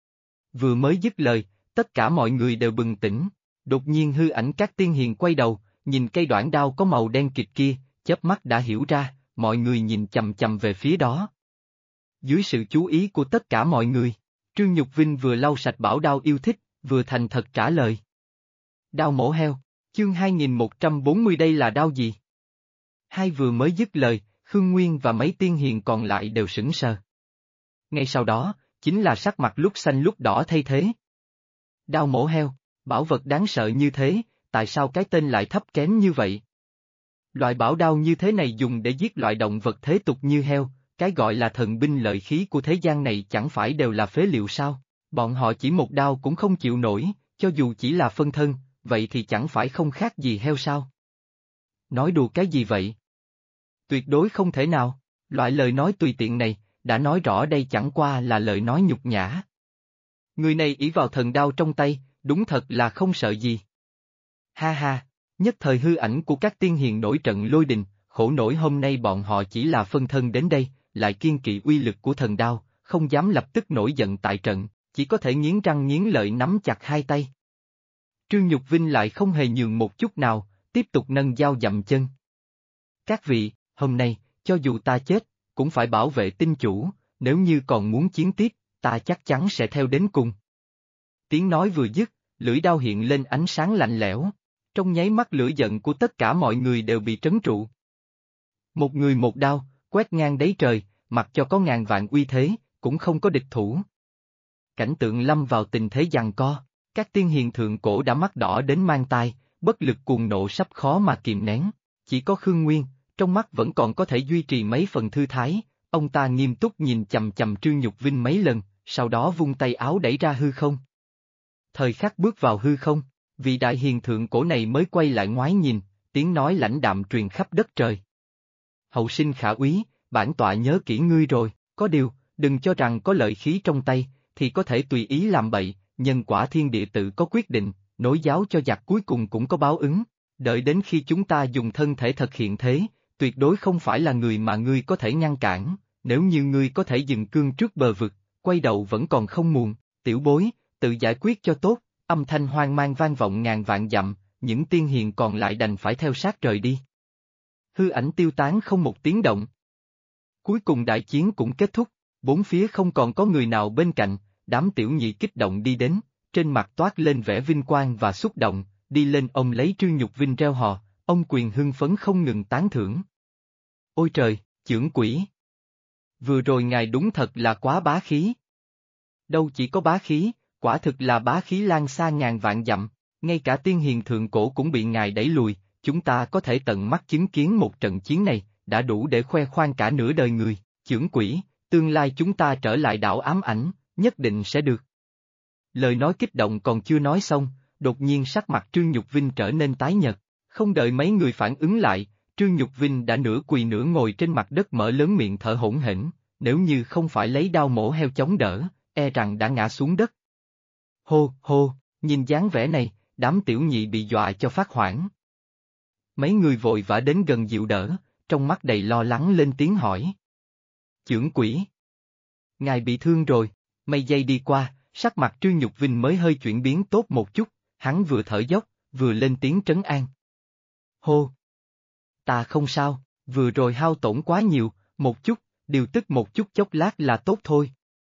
Vừa mới dứt lời, tất cả mọi người đều bừng tỉnh, đột nhiên hư ảnh các tiên hiền quay đầu, nhìn cây đoạn đao có màu đen kịt kia, chớp mắt đã hiểu ra, mọi người nhìn chầm chầm về phía đó. Dưới sự chú ý của tất cả mọi người, Trương Nhục Vinh vừa lau sạch bảo đao yêu thích, vừa thành thật trả lời. Đao mổ heo, chương 2140 đây là đao gì? Hai vừa mới dứt lời, Khương Nguyên và mấy tiên hiền còn lại đều sững sờ. Ngay sau đó, chính là sắc mặt lúc xanh lúc đỏ thay thế. Đao mổ heo, bảo vật đáng sợ như thế, tại sao cái tên lại thấp kém như vậy? Loại bảo đao như thế này dùng để giết loại động vật thế tục như heo, cái gọi là thần binh lợi khí của thế gian này chẳng phải đều là phế liệu sao? Bọn họ chỉ một đao cũng không chịu nổi, cho dù chỉ là phân thân, vậy thì chẳng phải không khác gì heo sao? Nói đùa cái gì vậy? Tuyệt đối không thể nào, loại lời nói tùy tiện này, đã nói rõ đây chẳng qua là lời nói nhục nhã. Người này ỷ vào thần đao trong tay, đúng thật là không sợ gì. Ha ha, nhất thời hư ảnh của các tiên hiền nổi trận lôi đình, khổ nổi hôm nay bọn họ chỉ là phân thân đến đây, lại kiêng kỵ uy lực của thần đao, không dám lập tức nổi giận tại trận, chỉ có thể nghiến răng nghiến lợi nắm chặt hai tay. Trương Nhục Vinh lại không hề nhường một chút nào, tiếp tục nâng dao dậm chân. Các vị, hôm nay, cho dù ta chết, cũng phải bảo vệ tinh chủ, nếu như còn muốn chiến tiếp, ta chắc chắn sẽ theo đến cùng. Tiếng nói vừa dứt, lưỡi đao hiện lên ánh sáng lạnh lẽo, trong nháy mắt lửa giận của tất cả mọi người đều bị trấn trụ. Một người một đao, quét ngang đáy trời, mặc cho có ngàn vạn uy thế, cũng không có địch thủ. Cảnh tượng lâm vào tình thế giằng co, các tiên hiền thượng cổ đã mắt đỏ đến mang tai, bất lực cuồng nộ sắp khó mà kìm nén, chỉ có Khương Nguyên, trong mắt vẫn còn có thể duy trì mấy phần thư thái, ông ta nghiêm túc nhìn chầm chầm Trương Nhục Vinh mấy lần, sau đó vung tay áo đẩy ra hư không. Thời khắc bước vào hư không, vị đại hiền thượng cổ này mới quay lại ngoái nhìn, tiếng nói lãnh đạm truyền khắp đất trời. Hậu sinh khả úy, bản tọa nhớ kỹ ngươi rồi, có điều, đừng cho rằng có lợi khí trong tay, thì có thể tùy ý làm bậy, nhân quả thiên địa tự có quyết định, nối giáo cho giặc cuối cùng cũng có báo ứng, đợi đến khi chúng ta dùng thân thể thực hiện thế, tuyệt đối không phải là người mà ngươi có thể ngăn cản, nếu như ngươi có thể dừng cương trước bờ vực, quay đầu vẫn còn không muộn, tiểu bối, tự giải quyết cho tốt, âm thanh hoang mang vang vọng ngàn vạn dặm, những tiên hiền còn lại đành phải theo sát rời đi. Hư ảnh tiêu tán không một tiếng động. Cuối cùng đại chiến cũng kết thúc, bốn phía không còn có người nào bên cạnh, đám tiểu nhị kích động đi đến, trên mặt toát lên vẻ vinh quang và xúc động, đi lên ông lấy Trương Nhục Vinh reo hò, ông Quyền hưng phấn không ngừng tán thưởng. Ôi trời, chưởng quỷ! Vừa rồi ngài đúng thật là quá bá khí. Đâu chỉ có bá khí, quả thực là bá khí lan xa ngàn vạn dặm, ngay cả tiên hiền thượng cổ cũng bị ngài đẩy lùi, chúng ta có thể tận mắt chứng kiến một trận chiến này, đã đủ để khoe khoang cả nửa đời người, chưởng quỷ, tương lai chúng ta trở lại đảo ám ảnh, nhất định sẽ được. Lời nói kích động còn chưa nói xong, đột nhiên sắc mặt Trương Nhục Vinh trở nên tái nhợt, không đợi mấy người phản ứng lại, Trương Nhục Vinh đã nửa quỳ nửa ngồi trên mặt đất mở lớn miệng thở hổn hển, nếu như không phải lấy đao mổ heo chống đỡ, e rằng đã ngã xuống đất. Hô, hô, nhìn dáng vẻ này, đám tiểu nhị bị dọa cho phát hoảng. Mấy người vội vã đến gần dịu đỡ, trong mắt đầy lo lắng lên tiếng hỏi. Chưởng quỷ. Ngài bị thương rồi, mấy giây đi qua, sắc mặt Trương Nhục Vinh mới hơi chuyển biến tốt một chút, hắn vừa thở dốc, vừa lên tiếng trấn an. Hô. Ta không sao, vừa rồi hao tổn quá nhiều, một chút, điều tức một chút chốc lát là tốt thôi.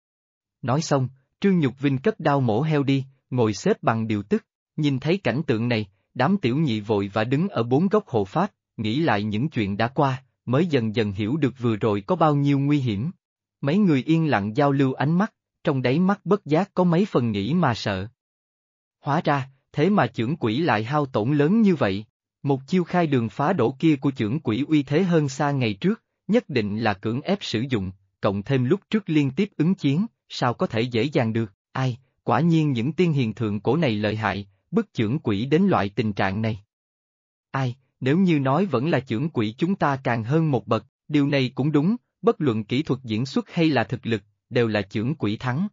Nói xong, Trương Nhục Vinh cất đao mổ heo đi, ngồi xếp bằng điều tức, nhìn thấy cảnh tượng này, đám tiểu nhị vội và đứng ở bốn góc hộ pháp, nghĩ lại những chuyện đã qua, mới dần dần hiểu được vừa rồi có bao nhiêu nguy hiểm. Mấy người yên lặng giao lưu ánh mắt, trong đáy mắt bất giác có mấy phần nghĩ mà sợ. Hóa ra, thế mà chưởng quỷ lại hao tổn lớn như vậy, một chiêu khai đường phá đổ kia của chưởng quỷ uy thế hơn xa ngày trước, nhất định là cưỡng ép sử dụng, cộng thêm lúc trước liên tiếp ứng chiến, sao có thể dễ dàng được, ai, quả nhiên những tiên hiền thượng cổ này lợi hại, bức chưởng quỷ đến loại tình trạng này. Ai, nếu như nói vẫn là chưởng quỷ chúng ta càng hơn một bậc, điều này cũng đúng, bất luận kỹ thuật diễn xuất hay là thực lực, đều là chưởng quỷ thắng.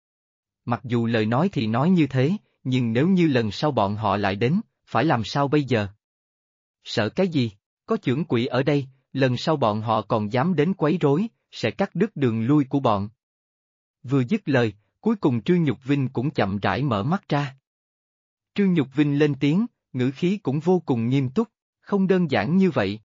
Mặc dù lời nói thì nói như thế, nhưng nếu như lần sau bọn họ lại đến, phải làm sao bây giờ? Sợ cái gì? Có chưởng quỷ ở đây, lần sau bọn họ còn dám đến quấy rối, sẽ cắt đứt đường lui của bọn. Vừa dứt lời, cuối cùng Trương Nhục Vinh cũng chậm rãi mở mắt ra. Trương Nhục Vinh lên tiếng, ngữ khí cũng vô cùng nghiêm túc, không đơn giản như vậy,